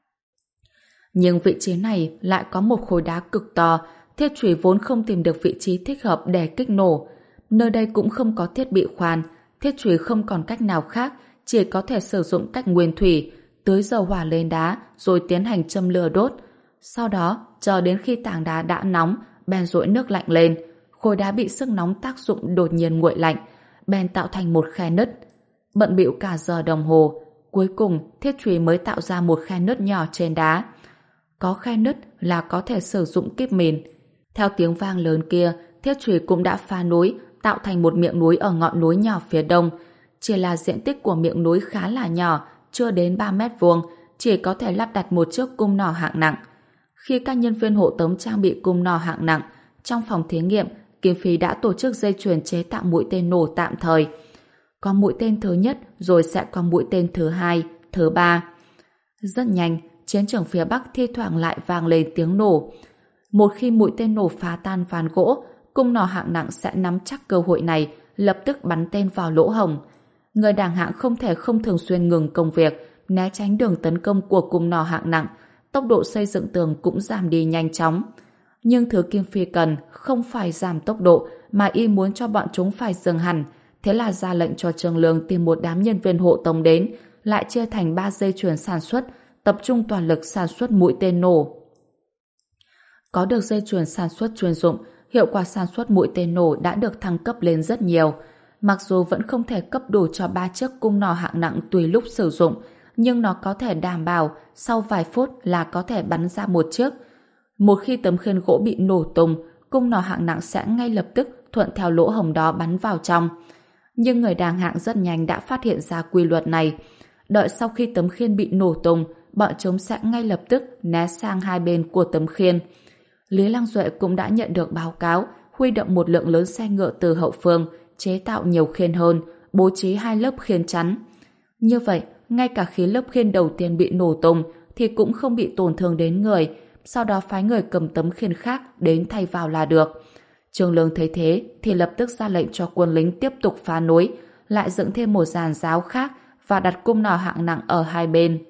Nhưng vị trí này lại có một khối đá cực to, thiết chùy vốn không tìm được vị trí thích hợp để kích nổ. Nơi đây cũng không có thiết bị khoan, thiết chùy không còn cách nào khác, chỉ có thể sử dụng cách nguyên thủy, tưới dầu hỏa lên đá rồi tiến hành châm lửa đốt. Sau đó, chờ đến khi tảng đá đã nóng, bèn dội nước lạnh lên. Khối đá bị sức nóng tác dụng đột nhiên nguội lạnh, bèn tạo thành một khe nứt. Bận bịu cả giờ đồng hồ, cuối cùng thiết chùy mới tạo ra một khe nứt nhỏ trên đá. Có khe nứt là có thể sử dụng kíp mìn. Theo tiếng vang lớn kia, thiết chùy cũng đã phá núi, tạo thành một miệng núi ở ngọn núi nhỏ phía đông. Chỉ là diện tích của miệng núi khá là nhỏ, chưa đến ba mét vuông, chỉ có thể lắp đặt một chiếc cung nỏ hạng nặng. Khi các nhân viên hộ tống trang bị cung nỏ hạng nặng, trong phòng thí nghiệm, Kim Phi đã tổ chức dây chuyền chế tạo mũi tên nổ tạm thời. Có mũi tên thứ nhất, rồi sẽ có mũi tên thứ hai, thứ ba. Rất nhanh, chiến trường phía Bắc thi thoảng lại vang lên tiếng nổ. Một khi mũi tên nổ phá tan ván gỗ, cung nỏ hạng nặng sẽ nắm chắc cơ hội này, lập tức bắn tên vào lỗ hổng. Người đàng hạng không thể không thường xuyên ngừng công việc, né tránh đường tấn công của cung nỏ hạng nặng, tốc độ xây dựng tường cũng giảm đi nhanh chóng. Nhưng thứ Kim Phi cần không phải giảm tốc độ, mà y muốn cho bọn chúng phải dừng hẳn. Thế là ra lệnh cho Trương Lương tìm một đám nhân viên hộ tống đến, lại chia thành ba dây chuyền sản xuất, tập trung toàn lực sản xuất mũi tên nổ. Có được dây chuyền sản xuất chuyên dụng, hiệu quả sản xuất mũi tên nổ đã được thăng cấp lên rất nhiều. Mặc dù vẫn không thể cấp đủ cho ba chiếc cung nỏ hạng nặng tùy lúc sử dụng, nhưng nó có thể đảm bảo sau vài phút là có thể bắn ra một chiếc. Một khi tấm khiên gỗ bị nổ tung, cung nỏ hạng nặng sẽ ngay lập tức thuận theo lỗ hổng đó bắn vào trong. Nhưng người đàng hạng rất nhanh đã phát hiện ra quy luật này. Đợi sau khi tấm khiên bị nổ tung, bọn chúng sẽ ngay lập tức né sang hai bên của tấm khiên. Lý Lăng Duệ cũng đã nhận được báo cáo, huy động một lượng lớn xe ngựa từ hậu phương, chế tạo nhiều khiên hơn, bố trí hai lớp khiên chắn. Như vậy, ngay cả khi lớp khiên đầu tiên bị nổ tung thì cũng không bị tổn thương đến người, sau đó phái người cầm tấm khiên khác đến thay vào là được. Trương Lương thấy thế thì lập tức ra lệnh cho quân lính tiếp tục phá núi, lại dựng thêm một dàn giáo khác và đặt cung nỏ hạng nặng ở hai bên.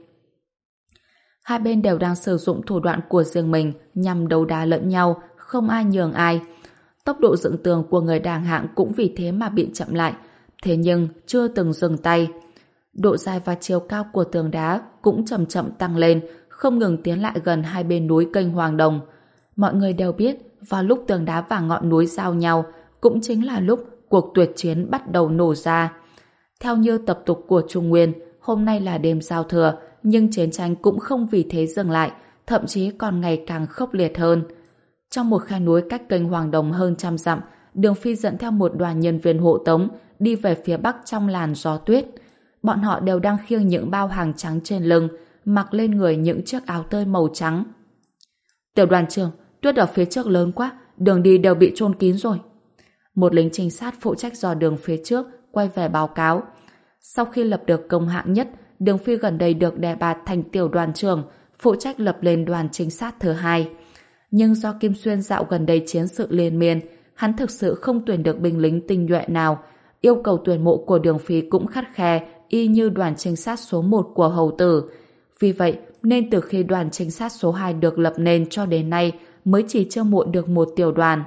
Hai bên đều đang sử dụng thủ đoạn của riêng mình nhằm đấu đá lẫn nhau, không ai nhường ai. Tốc độ dựng tường của người đàng hạng cũng vì thế mà bị chậm lại, thế nhưng chưa từng dừng tay. Độ dài và chiều cao của tường đá cũng chậm chậm tăng lên, không ngừng tiến lại gần hai bên núi kênh Hoàng Đồng. Mọi người đều biết, vào lúc tường đá và ngọn núi giao nhau, cũng chính là lúc cuộc tuyệt chiến bắt đầu nổ ra. Theo như tập tục của Trung Nguyên, hôm nay là đêm giao thừa, nhưng chiến tranh cũng không vì thế dừng lại, thậm chí còn ngày càng khốc liệt hơn. Trong một khe núi cách kênh Hoàng Đồng hơn trăm dặm, Đường Phi dẫn theo một đoàn nhân viên hộ tống đi về phía bắc trong làn gió tuyết. Bọn họ đều đang khiêng những bao hàng trắng trên lưng, mặc lên người những chiếc áo tơi màu trắng. Tiểu đoàn trưởng, tuyết ở phía trước lớn quá, đường đi đều bị chôn kín rồi. Một lính trinh sát phụ trách dò đường phía trước quay về báo cáo. Sau khi lập được công hạng nhất, Đường Phi gần đây được đề bạt thành tiểu đoàn trưởng, phụ trách lập lên đoàn trinh sát thứ hai. Nhưng do Kim Xuyên dạo gần đây chiến sự liên miên, hắn thực sự không tuyển được binh lính tinh nhuệ nào. Yêu cầu tuyển mộ của Đường Phi cũng khắt khe, y như đoàn trinh sát số một của Hầu Tử. Vì vậy, nên từ khi đoàn trinh sát số hai được lập nên cho đến nay mới chỉ chiêu mộ được một tiểu đoàn.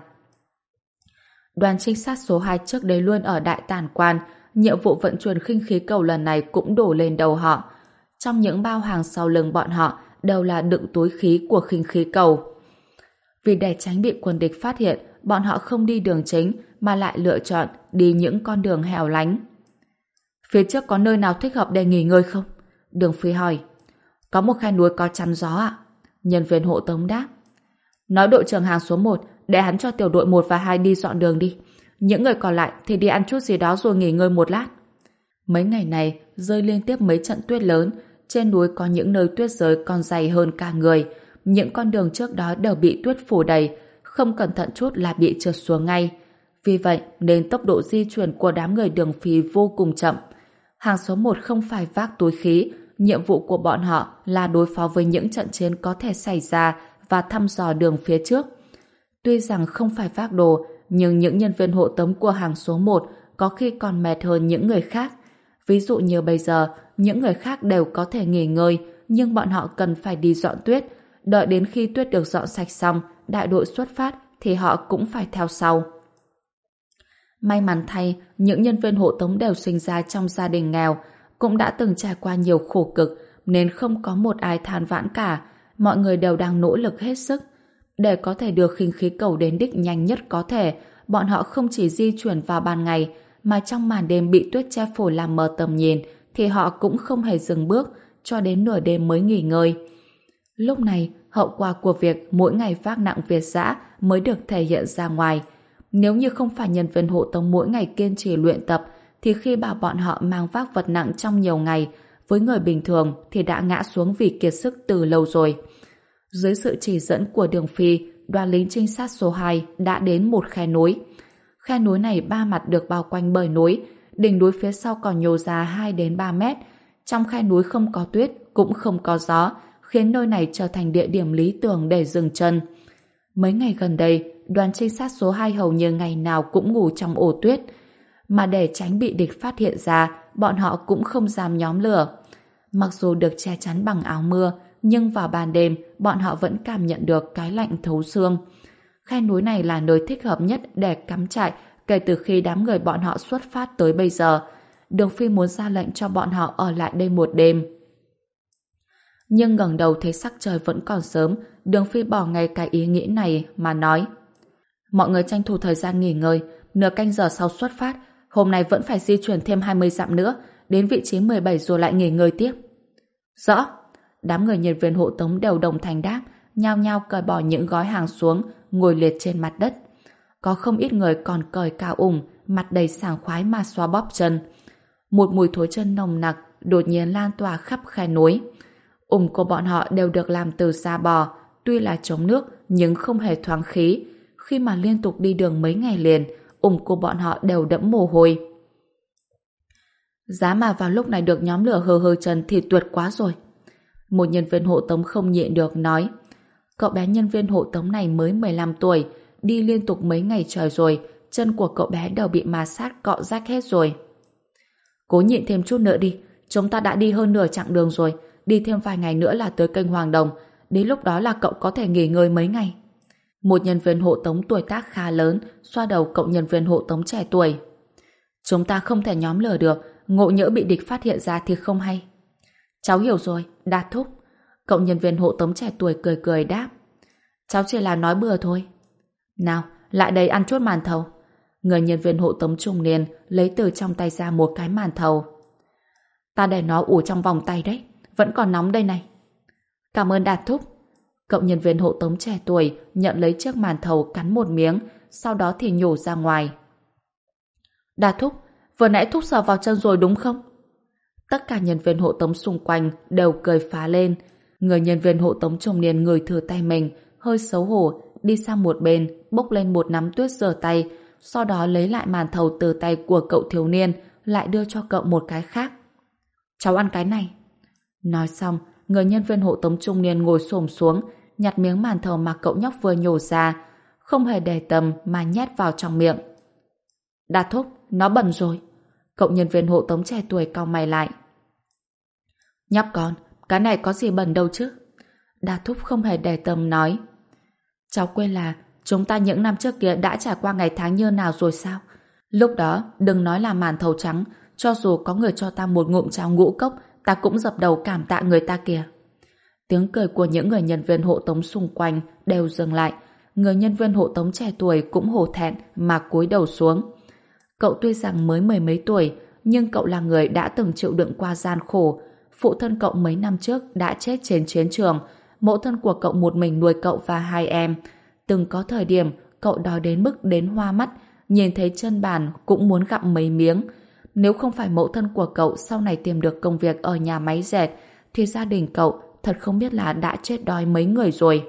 Đoàn trinh sát số hai trước đây luôn ở Đại Tản Quan, nhiệm vụ vận chuyển khinh khí cầu lần này cũng đổ lên đầu họ. Trong những bao hàng sau lưng bọn họ đều là đựng túi khí của khinh khí cầu. Vì để tránh bị quân địch phát hiện, bọn họ không đi đường chính mà lại lựa chọn đi những con đường hẻo lánh. Phía trước có nơi nào thích hợp để nghỉ ngơi không? Đường Phi hỏi. Có một khe núi có chắn gió ạ. Nhân viên hộ tống đáp. Nói đội trưởng hàng số một để hắn cho tiểu đội một và hai đi dọn đường đi. Những người còn lại thì đi ăn chút gì đó rồi nghỉ ngơi một lát. Mấy ngày này rơi liên tiếp mấy trận tuyết lớn, trên núi có những nơi tuyết rơi còn dày hơn cả người. Những con đường trước đó đều bị tuyết phủ đầy, không cẩn thận chút là bị trượt xuống ngay. Vì vậy nên tốc độ di chuyển của đám người Đường Phi vô cùng chậm. Hàng số một không phải vác túi khí, nhiệm vụ của bọn họ là đối phó với những trận chiến có thể xảy ra và thăm dò đường phía trước. Tuy rằng không phải vác đồ, nhưng những nhân viên hộ tống của hàng số một có khi còn mệt hơn những người khác. Ví dụ như bây giờ, những người khác đều có thể nghỉ ngơi, nhưng bọn họ cần phải đi dọn tuyết. Đợi đến khi tuyết được dọn sạch xong, đại đội xuất phát thì họ cũng phải theo sau. May mắn thay, những nhân viên hộ tống đều sinh ra trong gia đình nghèo, cũng đã từng trải qua nhiều khổ cực, nên không có một ai than vãn cả. Mọi người đều đang nỗ lực hết sức. Để có thể đưa khinh khí cầu đến đích nhanh nhất có thể, bọn họ không chỉ di chuyển vào ban ngày, mà trong màn đêm bị tuyết che phủ làm mờ tầm nhìn, thì họ cũng không hề dừng bước, cho đến nửa đêm mới nghỉ ngơi. Lúc này, hậu quả của việc mỗi ngày vác nặng Việt dã mới được thể hiện ra ngoài. Nếu như không phải nhân viên hộ tống mỗi ngày kiên trì luyện tập, thì khi bảo bọn họ mang vác vật nặng trong nhiều ngày, với người bình thường thì đã ngã xuống vì kiệt sức từ lâu rồi. Dưới sự chỉ dẫn của Đường Phi, đoàn lính trinh sát số hai đã đến một khe núi. Khe núi này ba mặt được bao quanh bởi núi, đỉnh núi phía sau còn nhô ra hai đến ba mét. Trong khe núi không có tuyết, cũng không có gió, khiến nơi này trở thành địa điểm lý tưởng để dừng chân. Mấy ngày gần đây, đoàn trinh sát số hai hầu như ngày nào cũng ngủ trong ổ tuyết. Mà để tránh bị địch phát hiện ra, bọn họ cũng không dám nhóm lửa. Mặc dù được che chắn bằng áo mưa, nhưng vào ban đêm, bọn họ vẫn cảm nhận được cái lạnh thấu xương. Khe núi này là nơi thích hợp nhất để cắm trại kể từ khi đám người bọn họ xuất phát tới bây giờ. Đường Phi muốn ra lệnh cho bọn họ ở lại đây một đêm. Nhưng ngẩng đầu thấy sắc trời vẫn còn sớm, Đường Phi bỏ ngay cái ý nghĩ này mà nói: mọi người tranh thủ thời gian nghỉ ngơi, nửa canh giờ sau xuất phát, hôm nay vẫn phải di chuyển thêm hai mươi dặm nữa, đến vị trí mười bảy rồi lại nghỉ ngơi tiếp. Rõ. Đám người nhân viên hộ tống đều đồng thanh đáp, nhao nhao cởi bỏ những gói hàng xuống, ngồi liệt trên mặt đất. Có không ít người còn cởi cao ủng, mặt đầy sảng khoái mà xoa bóp chân. Một mùi thối chân nồng nặc đột nhiên lan tỏa khắp khe núi. Ủng của bọn họ đều được làm từ da bò, tuy là chống nước nhưng không hề thoáng khí. Khi mà liên tục đi đường mấy ngày liền, ủng của bọn họ đều đẫm mồ hôi. Giá mà vào lúc này được nhóm lửa hơ hơ chân thì tuyệt quá rồi. Một nhân viên hộ tống không nhịn được nói: cậu bé nhân viên hộ tống này mới mười lăm tuổi, đi liên tục mấy ngày trời rồi, chân của cậu bé đều bị ma sát cọ rách hết rồi. Cố nhịn thêm chút nữa đi, chúng ta đã đi hơn nửa chặng đường rồi, đi thêm vài ngày nữa là tới kênh Hoàng Đồng, đến lúc đó là cậu có thể nghỉ ngơi mấy ngày. Một nhân viên hộ tống tuổi tác khá lớn xoa đầu cậu nhân viên hộ tống trẻ tuổi. Chúng ta không thể nhóm lửa được, ngộ nhỡ bị địch phát hiện ra thì không hay. Cháu hiểu rồi, Đạt thúc. Cậu nhân viên hộ tống trẻ tuổi cười cười đáp. Cháu chỉ là nói bừa thôi. Nào, lại đây ăn chút màn thầu. Người nhân viên hộ tống trung niên lấy từ trong tay ra một cái màn thầu. Ta để nó ủ trong vòng tay đấy, vẫn còn nóng đây này. Cảm ơn Đạt thúc. Cậu nhân viên hộ tống trẻ tuổi nhận lấy chiếc màn thầu cắn một miếng, sau đó thì nhổ ra ngoài. Đạt thúc, vừa nãy thúc sờ vào chân rồi đúng không? Tất cả nhân viên hộ tống xung quanh đều cười phá lên. Người nhân viên hộ tống trung niên ngửi thử tay mình, hơi xấu hổ, đi sang một bên, bốc lên một nắm tuyết rửa tay, sau đó lấy lại màn thầu từ tay của cậu thiếu niên, lại đưa cho cậu một cái khác. Cháu ăn cái này. Nói xong, người nhân viên hộ tống trung niên ngồi xổm xuống, nhặt miếng màn thầu mà cậu nhóc vừa nhổ ra, không hề để tâm mà nhét vào trong miệng. Đạt thúc, nó bẩn rồi. Cậu nhân viên hộ tống trẻ tuổi cau mày lại. Nhóc con, cái này có gì bẩn đâu chứ? Đạt thúc không hề để tâm nói. Cháu quên là chúng ta những năm trước kia đã trải qua ngày tháng như nào rồi sao? Lúc đó, đừng nói là màn thầu trắng, cho dù có người cho ta một ngụm cháo ngũ cốc, ta cũng dập đầu cảm tạ người ta kìa. Tiếng cười của những người nhân viên hộ tống xung quanh đều dừng lại. Người nhân viên hộ tống trẻ tuổi cũng hổ thẹn mà cúi đầu xuống. Cậu tuy rằng mới mười mấy tuổi, nhưng cậu là người đã từng chịu đựng qua gian khổ. Phụ thân cậu mấy năm trước đã chết trên chiến trường, mẫu thân của cậu một mình nuôi cậu và hai em. Từng có thời điểm cậu đói đến mức đến hoa mắt, nhìn thấy chân bàn cũng muốn gặm mấy miếng. Nếu không phải mẫu thân của cậu sau này tìm được công việc ở nhà máy dệt, thì gia đình cậu thật không biết là đã chết đói mấy người rồi.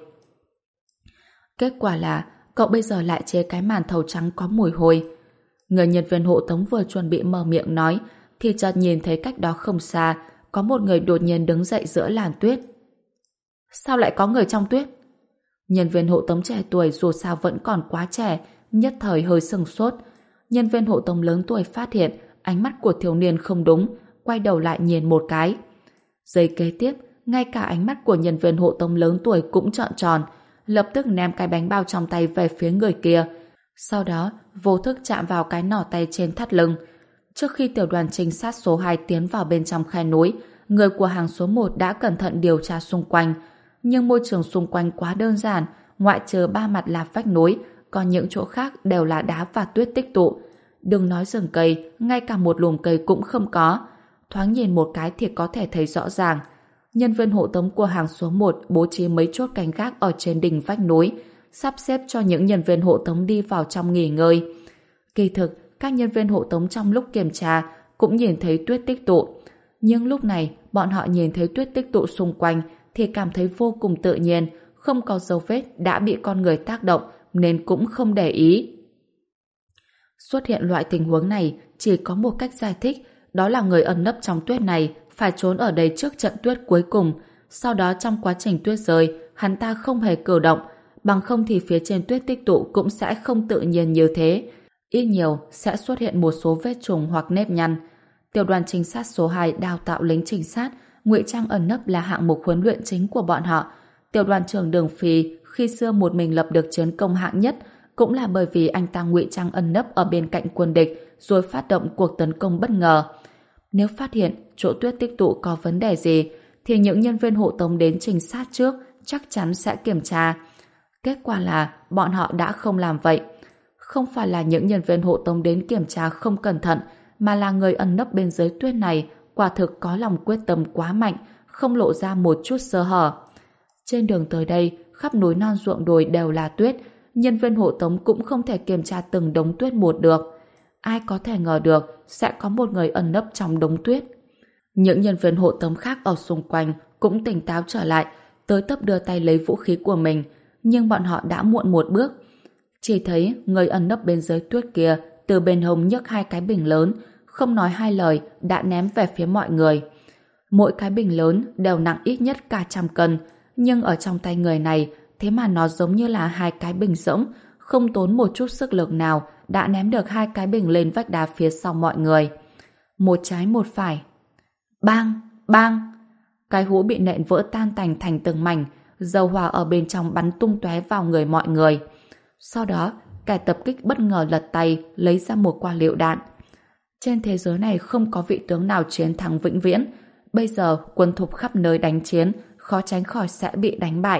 Kết quả là cậu bây giờ lại chế cái màn thầu trắng có mùi hôi. Người nhân viên hộ tống vừa chuẩn bị mở miệng nói, thì chợt nhìn thấy cách đó không xa có một người đột nhiên đứng dậy giữa làn tuyết. Sao lại có người trong tuyết? Nhân viên hộ tống trẻ tuổi dù sao vẫn còn quá trẻ, nhất thời hơi sừng sốt. Nhân viên hộ tống lớn tuổi phát hiện ánh mắt của thiếu niên không đúng, quay đầu lại nhìn một cái. Giây kế tiếp, ngay cả ánh mắt của nhân viên hộ tống lớn tuổi cũng trợn tròn, lập tức ném cái bánh bao trong tay về phía người kia. Sau đó, vô thức chạm vào cái nỏ tay trên thắt lưng. Trước khi tiểu đoàn trinh sát số hai tiến vào bên trong khe núi, người của hàng số một đã cẩn thận điều tra xung quanh. Nhưng môi trường xung quanh quá đơn giản, ngoại trừ ba mặt là vách núi, còn những chỗ khác đều là đá và tuyết tích tụ. Đừng nói rừng cây, ngay cả một lùm cây cũng không có. Thoáng nhìn một cái thì có thể thấy rõ ràng. Nhân viên hộ tống của hàng số một bố trí mấy chốt canh gác ở trên đỉnh vách núi, sắp xếp cho những nhân viên hộ tống đi vào trong nghỉ ngơi. Kỳ thực, các nhân viên hộ tống trong lúc kiểm tra cũng nhìn thấy tuyết tích tụ. Nhưng lúc này, bọn họ nhìn thấy tuyết tích tụ xung quanh thì cảm thấy vô cùng tự nhiên, không có dấu vết đã bị con người tác động nên cũng không để ý. Xuất hiện loại tình huống này chỉ có một cách giải thích, đó là người ẩn nấp trong tuyết này phải trốn ở đây trước trận tuyết cuối cùng. Sau đó trong quá trình tuyết rơi, hắn ta không hề cử động, bằng không thì phía trên tuyết tích tụ cũng sẽ không tự nhiên như thế. Ít nhiều sẽ xuất hiện một số vết trùng hoặc nếp nhăn. Tiểu đoàn trinh sát số hai đào tạo lính trinh sát, ngụy trang ẩn nấp là hạng mục huấn luyện chính của bọn họ. Tiểu đoàn trưởng Đường Phi khi xưa một mình lập được chiến công hạng nhất cũng là bởi vì anh ta ngụy trang ẩn nấp ở bên cạnh quân địch rồi phát động cuộc tấn công bất ngờ. Nếu phát hiện chỗ tuyết tích tụ có vấn đề gì thì những nhân viên hộ tống đến trinh sát trước chắc chắn sẽ kiểm tra. Kết quả là bọn họ đã không làm vậy. Không phải là những nhân viên hộ tống đến kiểm tra không cẩn thận, mà là người ẩn nấp bên dưới tuyết này quả thực có lòng quyết tâm quá mạnh, không lộ ra một chút sơ hở. Trên đường tới đây, khắp núi non ruộng đồi đều là tuyết, nhân viên hộ tống cũng không thể kiểm tra từng đống tuyết một được. Ai có thể ngờ được sẽ có một người ẩn nấp trong đống tuyết. Những nhân viên hộ tống khác ở xung quanh cũng tỉnh táo trở lại, tới tấp đưa tay lấy vũ khí của mình, nhưng bọn họ đã muộn một bước. Chỉ thấy người ẩn nấp bên dưới tuyết kia từ bên hông nhấc hai cái bình lớn, không nói hai lời đã ném về phía mọi người. Mỗi cái bình lớn đều nặng ít nhất cả trăm cân, nhưng ở trong tay người này thế mà nó giống như là hai cái bình rỗng, không tốn một chút sức lực nào đã ném được hai cái bình lên vách đá phía sau mọi người. Một trái một phải. Bang! Bang! Cái hũ bị nện vỡ tan tành thành từng mảnh, dầu hỏa ở bên trong bắn tung tóe vào người mọi người. Sau đó, kẻ tập kích bất ngờ lật tay lấy ra một quả lựu đạn. Trên thế giới này không có vị tướng nào chiến thắng vĩnh viễn. Bây giờ quân thục khắp nơi đánh chiến, khó tránh khỏi sẽ bị đánh bại.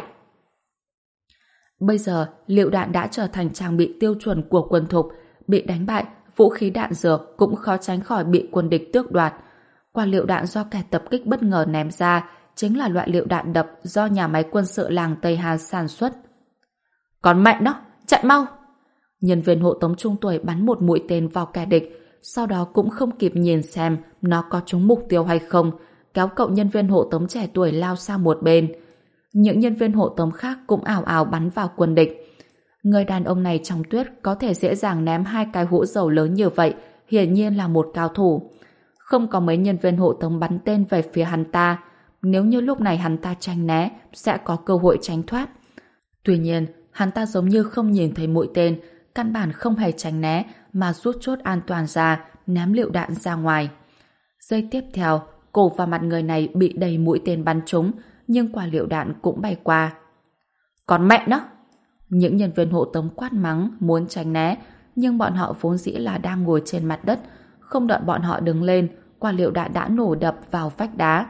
Bây giờ, lựu đạn đã trở thành trang bị tiêu chuẩn của quân thục. Bị đánh bại, vũ khí đạn dược cũng khó tránh khỏi bị quân địch tước đoạt. Quả lựu đạn do kẻ tập kích bất ngờ ném ra chính là loại lựu đạn đập do nhà máy quân sự làng Tây Hà sản xuất. Còn mẹ nó, chạy mau! Nhân viên hộ tống trung tuổi bắn một mũi tên vào kẻ địch, sau đó cũng không kịp nhìn xem nó có trúng mục tiêu hay không, kéo cậu nhân viên hộ tống trẻ tuổi lao sang một bên. Những nhân viên hộ tống khác cũng ào ào bắn vào quân địch. Người đàn ông này trong tuyết có thể dễ dàng ném hai cái hũ dầu lớn như vậy, hiển nhiên là một cao thủ. Không có mấy nhân viên hộ tống bắn tên về phía hắn ta. Nếu như lúc này hắn ta tránh né, sẽ có cơ hội tránh thoát. Tuy nhiên, hắn ta giống như không nhìn thấy mũi tên, căn bản không hề tránh né, mà rút chốt an toàn ra, ném lựu đạn ra ngoài. Giây tiếp theo, cổ và mặt người này bị đầy mũi tên bắn trúng, nhưng quả lựu đạn cũng bay qua. Còn mẹ nó! Những nhân viên hộ tống quát mắng, muốn tránh né, nhưng bọn họ vốn dĩ là đang ngồi trên mặt đất. Không đợi bọn họ đứng lên, quả lựu đạn đã nổ đập vào vách đá.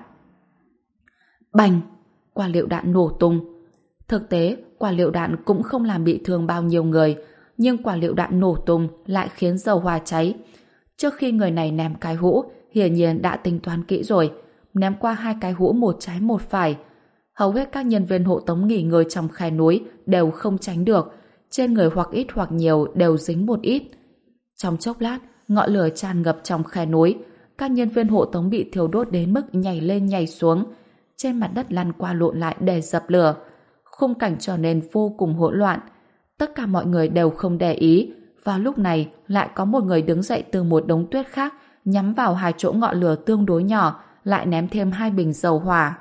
Bành! Quả lựu đạn nổ tung. Thực tế, quả lựu đạn cũng không làm bị thương bao nhiêu người, nhưng quả lựu đạn nổ tung lại khiến dầu hỏa cháy. Trước khi người này ném cái hũ, hiển nhiên đã tính toán kỹ rồi, ném qua hai cái hũ một trái một phải. Hầu hết các nhân viên hộ tống nghỉ ngơi trong khe núi đều không tránh được, trên người hoặc ít hoặc nhiều đều dính một ít. Trong chốc lát, ngọn lửa tràn ngập trong khe núi, các nhân viên hộ tống bị thiêu đốt đến mức nhảy lên nhảy xuống, trên mặt đất lăn qua lộn lại để dập lửa. Khung cảnh trở nên vô cùng hỗn loạn. Tất cả mọi người đều không để ý. Vào lúc này, lại có một người đứng dậy từ một đống tuyết khác, nhắm vào hai chỗ ngọn lửa tương đối nhỏ, lại ném thêm hai bình dầu hỏa.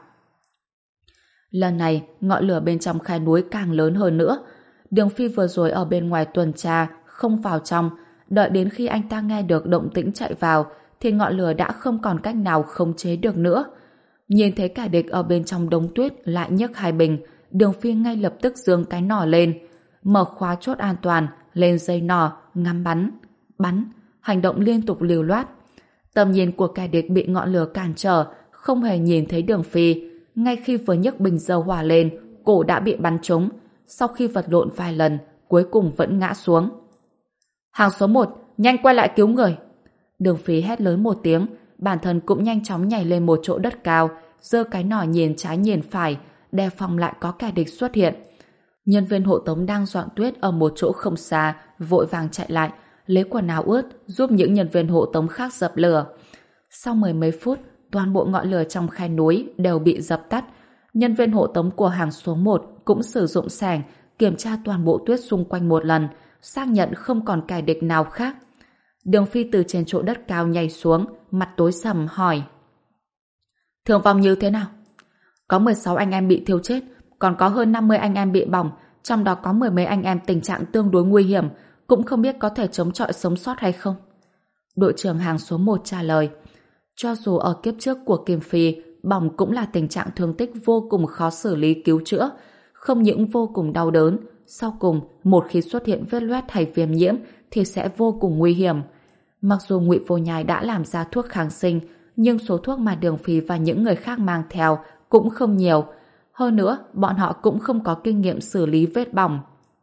Lần này, ngọn lửa bên trong khe núi càng lớn hơn nữa. Đường Phi vừa rồi ở bên ngoài tuần tra, không vào trong. Đợi đến khi anh ta nghe được động tĩnh chạy vào, thì ngọn lửa đã không còn cách nào khống chế được nữa. Nhìn thấy kẻ địch ở bên trong đống tuyết lại nhấc hai bình, Đường Phi ngay lập tức giương cái nỏ lên, mở khóa chốt an toàn, lên dây nỏ, ngắm bắn, bắn, hành động liên tục lưu loát. Tầm nhìn của kẻ địch bị ngọn lửa cản trở, không hề nhìn thấy Đường Phi. Ngay khi vừa nhấc bình dầu hỏa lên, cổ đã bị bắn trúng. Sau khi vật lộn vài lần, cuối cùng vẫn ngã xuống. Hàng số một, nhanh quay lại cứu người! Đường Phi hét lớn một tiếng, bản thân cũng nhanh chóng nhảy lên một chỗ đất cao, giơ cái nỏ nhìn trái nhìn phải, đề phòng lại có kẻ địch xuất hiện. Nhân viên hộ tống đang dọn tuyết ở một chỗ không xa, vội vàng chạy lại, lấy quần áo ướt giúp những nhân viên hộ tống khác dập lửa. Sau mười mấy phút, toàn bộ ngọn lửa trong khe núi đều bị dập tắt. Nhân viên hộ tống của hàng số một cũng sử dụng xẻng kiểm tra toàn bộ tuyết xung quanh một lần, xác nhận không còn kẻ địch nào khác. Đường Phi từ trên chỗ đất cao nhảy xuống, mặt tối sầm hỏi: thương vong như thế nào? Có mười sáu anh em bị thiêu chết, còn có hơn năm mươi anh em bị bỏng, trong đó có mười mấy anh em tình trạng tương đối nguy hiểm, cũng không biết có thể chống chọi sống sót hay không. Đội trưởng hàng số một trả lời: cho dù ở kiếp trước của Kim Phi, bỏng cũng là tình trạng thương tích vô cùng khó xử lý cứu chữa, không những vô cùng đau đớn, sau cùng một khi xuất hiện vết loét hay viêm nhiễm thì sẽ vô cùng nguy hiểm. Mặc dù Ngụy Vô Nhai đã làm ra thuốc kháng sinh, nhưng số thuốc mà Đường Phi và những người khác mang theo cũng không nhiều. Hơn nữa, bọn họ cũng không có kinh nghiệm xử lý vết bỏng.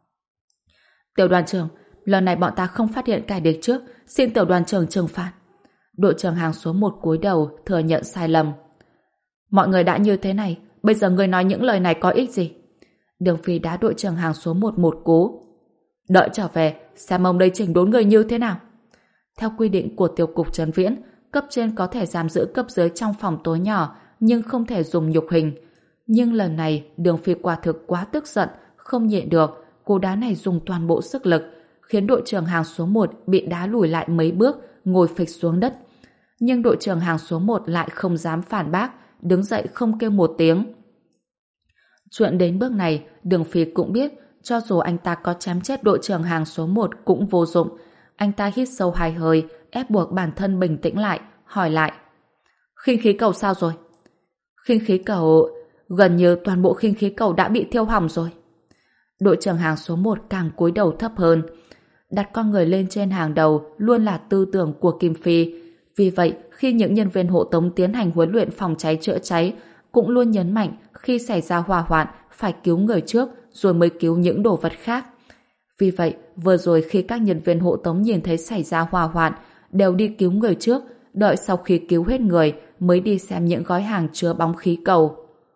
Tiểu đoàn trưởng, lần này bọn ta không phát hiện kẻ địch trước, xin tiểu đoàn trưởng trừng phạt. Đội trưởng hàng số một cúi đầu thừa nhận sai lầm. Mọi người đã như thế này, bây giờ người nói những lời này có ích gì? Đường Phi đá đội trưởng hàng số một một cú. Đợi trở về, xem ông đây chỉnh đốn người như thế nào. Theo quy định của tiểu cục Trấn Viễn, cấp trên có thể giam giữ cấp dưới trong phòng tối nhỏ, nhưng không thể dùng nhục hình. Nhưng lần này, Đường Phi quả thực quá tức giận, không nhịn được, cú đá này dùng toàn bộ sức lực, khiến đội trưởng hàng số một bị đá lùi lại mấy bước, ngồi phịch xuống đất. Nhưng đội trưởng hàng số một lại không dám phản bác, đứng dậy không kêu một tiếng. Chuyện đến bước này, Đường Phi cũng biết, cho dù anh ta có chém chết đội trưởng hàng số một cũng vô dụng. Anh ta hít sâu hai hơi, ép buộc bản thân bình tĩnh lại, hỏi lại. Khinh khí cầu sao rồi? Khinh khí cầu... Gần như toàn bộ khinh khí cầu đã bị thiêu hỏng rồi. Đội trưởng hàng số một càng cúi đầu thấp hơn. Đặt con người lên trên hàng đầu luôn là tư tưởng của Kim Phi. Vì vậy, khi những nhân viên hộ tống tiến hành huấn luyện phòng cháy chữa cháy, cũng luôn nhấn mạnh khi xảy ra hỏa hoạn phải cứu người trước rồi mới cứu những đồ vật khác. Vì vậy, vừa rồi khi các nhân viên hộ tống nhìn thấy xảy ra hỏa hoạn, đều đi cứu người trước, đợi sau khi cứu hết người mới đi xem những gói hàng chứa bóng khí cầu.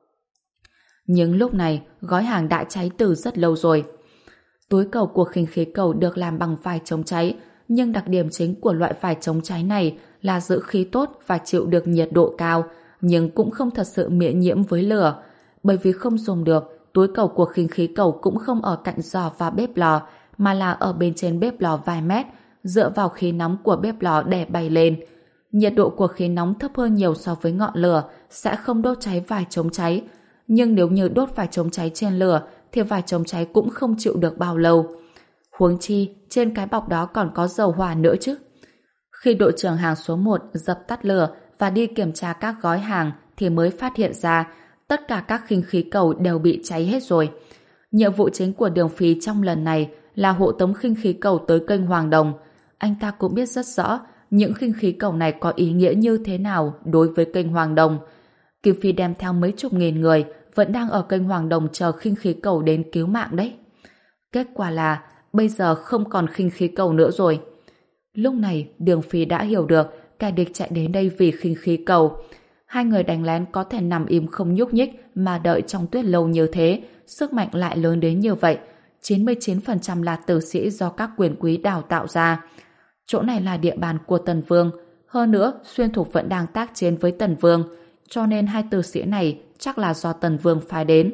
Nhưng lúc này, gói hàng đã cháy từ rất lâu rồi. Túi cầu của khinh khí cầu được làm bằng vải chống cháy, nhưng đặc điểm chính của loại vải chống cháy này là giữ khí tốt và chịu được nhiệt độ cao, nhưng cũng không thật sự miễn nhiễm với lửa. Bởi vì không dùng được, túi cầu của khinh khí cầu cũng không ở cạnh giò và bếp lò, mà là ở bên trên bếp lò vài mét, dựa vào khí nóng của bếp lò để bay lên. Nhiệt độ của khí nóng thấp hơn nhiều so với ngọn lửa, sẽ không đốt cháy vải chống cháy. Nhưng nếu như đốt vải chống cháy trên lửa, thì vải chống cháy cũng không chịu được bao lâu. Huống chi, trên cái bọc đó còn có dầu hỏa nữa chứ. Khi đội trưởng hàng số một dập tắt lửa và đi kiểm tra các gói hàng thì mới phát hiện ra tất cả các khinh khí cầu đều bị cháy hết rồi. Nhiệm vụ chính của Đường Phi trong lần này là hộ tống khinh khí cầu tới kênh Hoàng Đồng. Anh ta cũng biết rất rõ những khinh khí cầu này có ý nghĩa như thế nào đối với kênh Hoàng Đồng. Kim Phi đem theo mấy chục nghìn người vẫn đang ở kênh Hoàng Đồng chờ khinh khí cầu đến cứu mạng đấy. Kết quả là bây giờ không còn khinh khí cầu nữa rồi. Lúc này Đường Phi đã hiểu được kẻ địch chạy đến đây vì khinh khí cầu. Hai người đánh lén có thể nằm im không nhúc nhích mà đợi trong tuyết lâu như thế, sức mạnh lại lớn đến như vậy. chín mươi chín phần trăm là tử sĩ do các quyền quý đào tạo ra. Chỗ này là địa bàn của Tần Vương. Hơn nữa, Xuyên Thục vẫn đang tác chiến với Tần Vương, cho nên hai tử sĩ này chắc là do Tần Vương phái đến.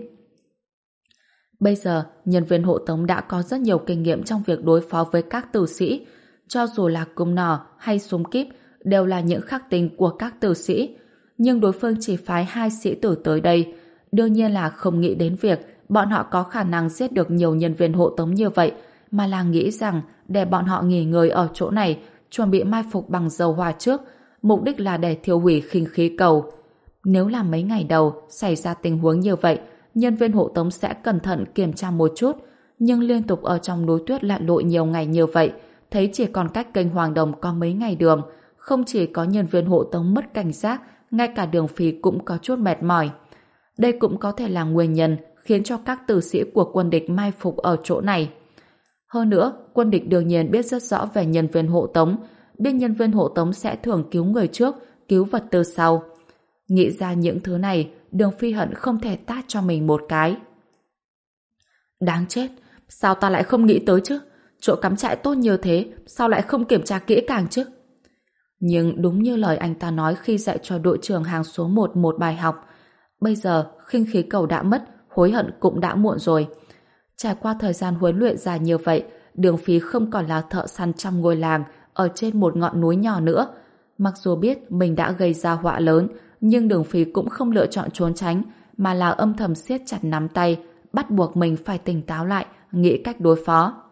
Bây giờ, nhân viên hộ tống đã có rất nhiều kinh nghiệm trong việc đối phó với các tử sĩ. Cho dù là cung nỏ hay súng kíp, đều là những khắc tinh của các tử sĩ. Nhưng đối phương chỉ phái hai sĩ tử tới đây. Đương nhiên là không nghĩ đến việc bọn họ có khả năng giết được nhiều nhân viên hộ tống như vậy, mà là nghĩ rằng để bọn họ nghỉ ngơi ở chỗ này, chuẩn bị mai phục bằng dầu hỏa trước, mục đích là để thiêu hủy khinh khí cầu. Nếu là mấy ngày đầu xảy ra tình huống như vậy, nhân viên hộ tống sẽ cẩn thận kiểm tra một chút, nhưng liên tục ở trong núi tuyết lặn lội nhiều ngày như vậy, thấy chỉ còn cách kênh Hoàng Đồng có mấy ngày đường, không chỉ có nhân viên hộ tống mất cảnh giác, ngay cả Đường Phi cũng có chút mệt mỏi. Đây cũng có thể là nguyên nhân khiến cho các tử sĩ của quân địch mai phục ở chỗ này. Hơn nữa, quân địch đương nhiên biết rất rõ về nhân viên hộ tống, biết nhân viên hộ tống sẽ thường cứu người trước, cứu vật tư sau. Nghĩ ra những thứ này, Đường Phi hận không thể tát cho mình một cái. Đáng chết, sao ta lại không nghĩ tới chứ? Chỗ cắm trại tốt như thế, sao lại không kiểm tra kỹ càng chứ? Nhưng đúng như lời anh ta nói khi dạy cho đội trưởng hàng số một một bài học, bây giờ khinh khí cầu đã mất, hối hận cũng đã muộn rồi. Trải qua thời gian huấn luyện dài như vậy, Đường Phi không còn là thợ săn trong ngôi làng ở trên một ngọn núi nhỏ nữa. Mặc dù biết mình đã gây ra họa lớn, nhưng Đường Phi cũng không lựa chọn trốn tránh, mà là âm thầm siết chặt nắm tay, bắt buộc mình phải tỉnh táo lại, nghĩ cách đối phó.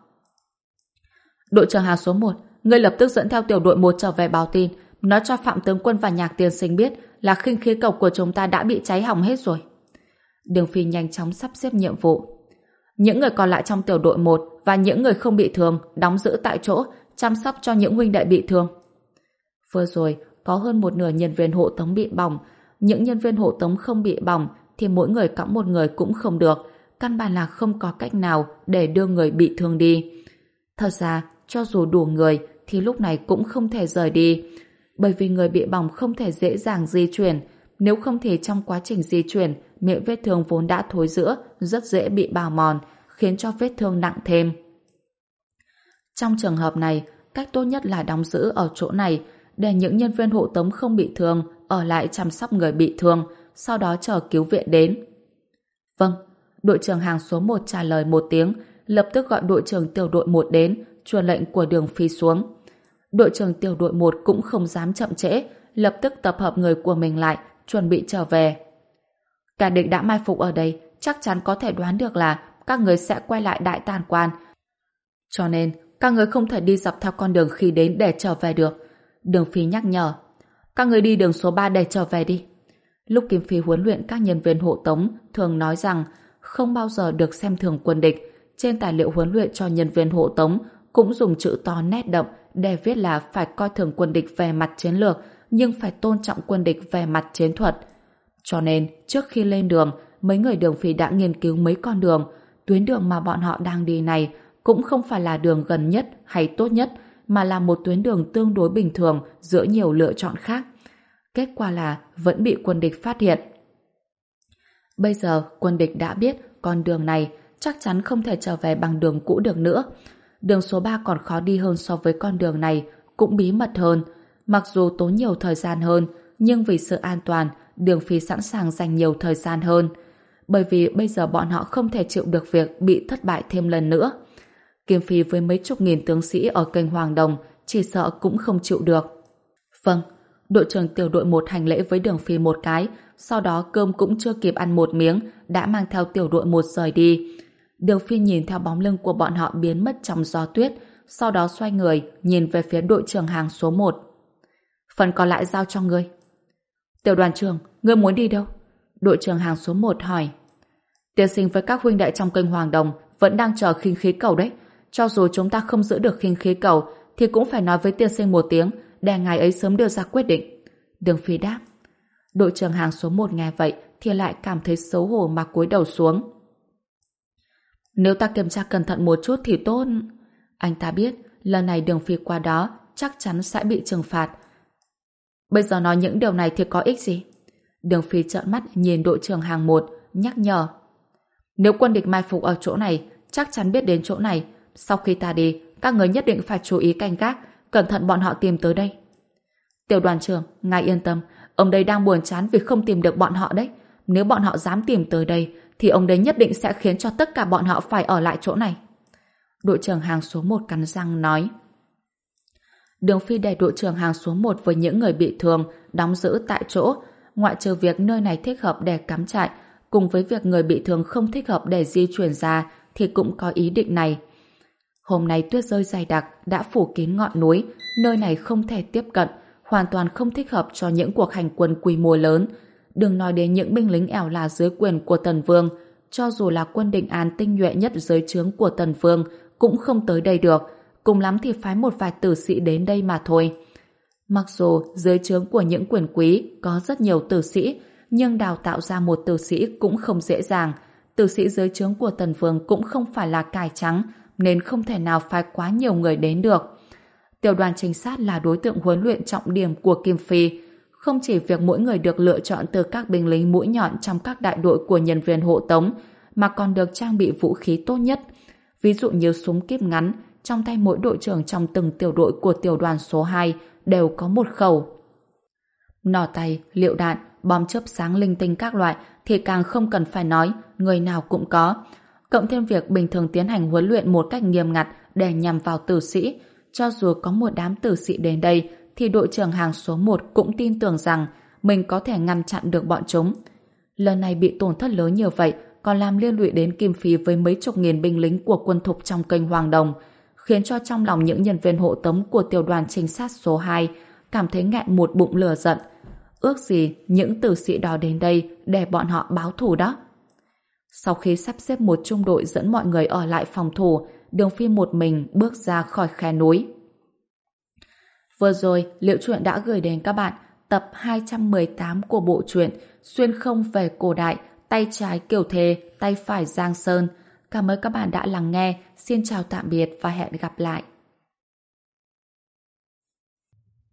Đội trưởng hàng số một, ngươi lập tức dẫn theo tiểu đội một trở về báo tin, nói cho Phạm tướng quân và Nhạc tiên sinh biết là khinh khí cầu của chúng ta đã bị cháy hỏng hết rồi. Đường Phi nhanh chóng sắp xếp nhiệm vụ. Những người còn lại trong tiểu đội một và những người không bị thương đóng giữ tại chỗ, chăm sóc cho những huynh đệ bị thương. Vừa rồi, có hơn một nửa nhân viên hộ tống bị bỏng. Những nhân viên hộ tống không bị bỏng thì mỗi người cõng một người cũng không được. Căn bản là không có cách nào để đưa người bị thương đi. Thật ra, cho dù đủ người thì lúc này cũng không thể rời đi. Bởi vì người bị bỏng không thể dễ dàng di chuyển. Nếu không thì trong quá trình di chuyển, miệng vết thương vốn đã thối rữa, rất dễ bị bào mòn, khiến cho vết thương nặng thêm. Trong trường hợp này, cách tốt nhất là đóng giữ ở chỗ này, để những nhân viên hộ tống không bị thương ở lại chăm sóc người bị thương, sau đó chờ cứu viện đến. Vâng, đội trưởng hàng số một trả lời một tiếng, lập tức gọi đội trưởng tiểu đội một đến, truyền lệnh của Đường Phi xuống. Đội trưởng tiểu đội một cũng không dám chậm trễ, lập tức tập hợp người của mình lại, chuẩn bị trở về. Cả địch đã mai phục ở đây, chắc chắn có thể đoán được là các người sẽ quay lại Đại Tàn Quan. Cho nên, các người không thể đi dọc theo con đường khi đến để trở về được. Đường Phi nhắc nhở. Các người đi đường số ba để trở về đi. Lúc Kim Phi huấn luyện các nhân viên hộ tống thường nói rằng không bao giờ được xem thường quân địch. Trên tài liệu huấn luyện cho nhân viên hộ tống cũng dùng chữ to nét đậm để viết là phải coi thường quân địch về mặt chiến lược nhưng phải tôn trọng quân địch về mặt chiến thuật. Cho nên, trước khi lên đường, mấy người Đường Phi đã nghiên cứu mấy con đường. Tuyến đường mà bọn họ đang đi này cũng không phải là đường gần nhất hay tốt nhất, mà là một tuyến đường tương đối bình thường giữa nhiều lựa chọn khác. Kết quả là vẫn bị quân địch phát hiện. Bây giờ quân địch đã biết con đường này chắc chắn không thể trở về bằng đường cũ được nữa. Đường số ba còn khó đi hơn so với con đường này, cũng bí mật hơn. Mặc dù tốn nhiều thời gian hơn, nhưng vì sự an toàn, Đường Phi sẵn sàng dành nhiều thời gian hơn. Bởi vì bây giờ bọn họ không thể chịu được việc bị thất bại thêm lần nữa. Kim Phi với mấy chục nghìn tướng sĩ ở kênh Hoàng Đồng chỉ sợ cũng không chịu được. Vâng, đội trưởng tiểu đội một hành lễ với Đường Phi một cái, sau đó cơm cũng chưa kịp ăn một miếng, đã mang theo tiểu đội một rời đi. Đường Phi nhìn theo bóng lưng của bọn họ biến mất trong gió tuyết, sau đó xoay người, nhìn về phía đội trưởng hàng số một. Phần còn lại giao cho ngươi. Tiểu đoàn trưởng, ngươi muốn đi đâu? Đội trưởng hàng số một hỏi. Tiên sinh với các huynh đệ trong kênh Hoàng Đồng vẫn đang chờ khinh khí cầu đấy. Cho dù chúng ta không giữ được khinh khí cầu, thì cũng phải nói với tiên sinh một tiếng, để ngài ấy sớm đưa ra quyết định. Đường Phi đáp. Đội trưởng hàng số một nghe vậy thì lại cảm thấy xấu hổ mà cúi đầu xuống. Nếu ta kiểm tra cẩn thận một chút thì tốt. Anh ta biết lần này Đường Phi qua đó chắc chắn sẽ bị trừng phạt. Bây giờ nói những điều này thì có ích gì? Đường Phi trợn mắt nhìn đội trưởng hàng một, nhắc nhở. Nếu quân địch mai phục ở chỗ này, chắc chắn biết đến chỗ này. Sau khi ta đi, các người nhất định phải chú ý canh gác, cẩn thận bọn họ tìm tới đây. Tiểu đoàn trưởng, ngài yên tâm, ông đây đang buồn chán vì không tìm được bọn họ đấy. Nếu bọn họ dám tìm tới đây, thì ông đấy nhất định sẽ khiến cho tất cả bọn họ phải ở lại chỗ này. Đội trưởng hàng số một cắn răng nói. Đường Phi để đội trưởng hàng số một với những người bị thương đóng giữ tại chỗ, ngoại trừ việc nơi này thích hợp để cắm trại, cùng với việc người bị thương không thích hợp để di chuyển ra thì cũng có ý định này. Hôm nay tuyết rơi dày đặc đã phủ kín ngọn núi, nơi này không thể tiếp cận, hoàn toàn không thích hợp cho những cuộc hành quân quy mô lớn. Đừng nói đến những binh lính ẻo là dưới quyền của Tần Vương, cho dù là quân Định An tinh nhuệ nhất dưới trướng của Tần Vương cũng không tới đây được, cùng lắm thì phái một vài tử sĩ đến đây mà thôi. Mặc dù dưới trướng của những quyền quý có rất nhiều tử sĩ, nhưng đào tạo ra một tử sĩ cũng không dễ dàng. Tử sĩ dưới trướng của Tần Vương cũng không phải là cải trắng, nên không thể nào phái quá nhiều người đến được. Tiểu đoàn trinh sát là đối tượng huấn luyện trọng điểm của Kim Phi. Không chỉ việc mỗi người được lựa chọn từ các binh lính mũi nhọn trong các đại đội của nhân viên hộ tống, mà còn được trang bị vũ khí tốt nhất. Ví dụ như súng kíp ngắn, trong tay mỗi đội trưởng trong từng tiểu đội của tiểu đoàn số hai đều có một khẩu. Nỏ tay, liệu đạn, bom chớp sáng linh tinh các loại thì càng không cần phải nói, người nào cũng có. Cộng thêm việc bình thường tiến hành huấn luyện một cách nghiêm ngặt để nhằm vào tử sĩ, cho dù có một đám tử sĩ đến đây thì đội trưởng hàng số một cũng tin tưởng rằng mình có thể ngăn chặn được bọn chúng. Lần này bị tổn thất lớn như vậy còn làm liên lụy đến Kim Phi với mấy chục nghìn binh lính của quân thục trong kênh Hoàng Đồng, khiến cho trong lòng những nhân viên hộ tống của tiểu đoàn trinh sát số hai cảm thấy nghẹn một bụng lửa giận. Ước gì những tử sĩ đó đến đây để bọn họ báo thù đó. Sau khi sắp xếp một trung đội dẫn mọi người ở lại phòng thủ, Đường Phi một mình bước ra khỏi khe núi. Vừa rồi, Liệu Truyện đã gửi đến các bạn tập hai trăm mười tám của bộ truyện Xuyên không về cổ đại, tay trái Kiều Thề, tay phải Giang Sơn. Cảm ơn các bạn đã lắng nghe. Xin chào tạm biệt và hẹn gặp lại.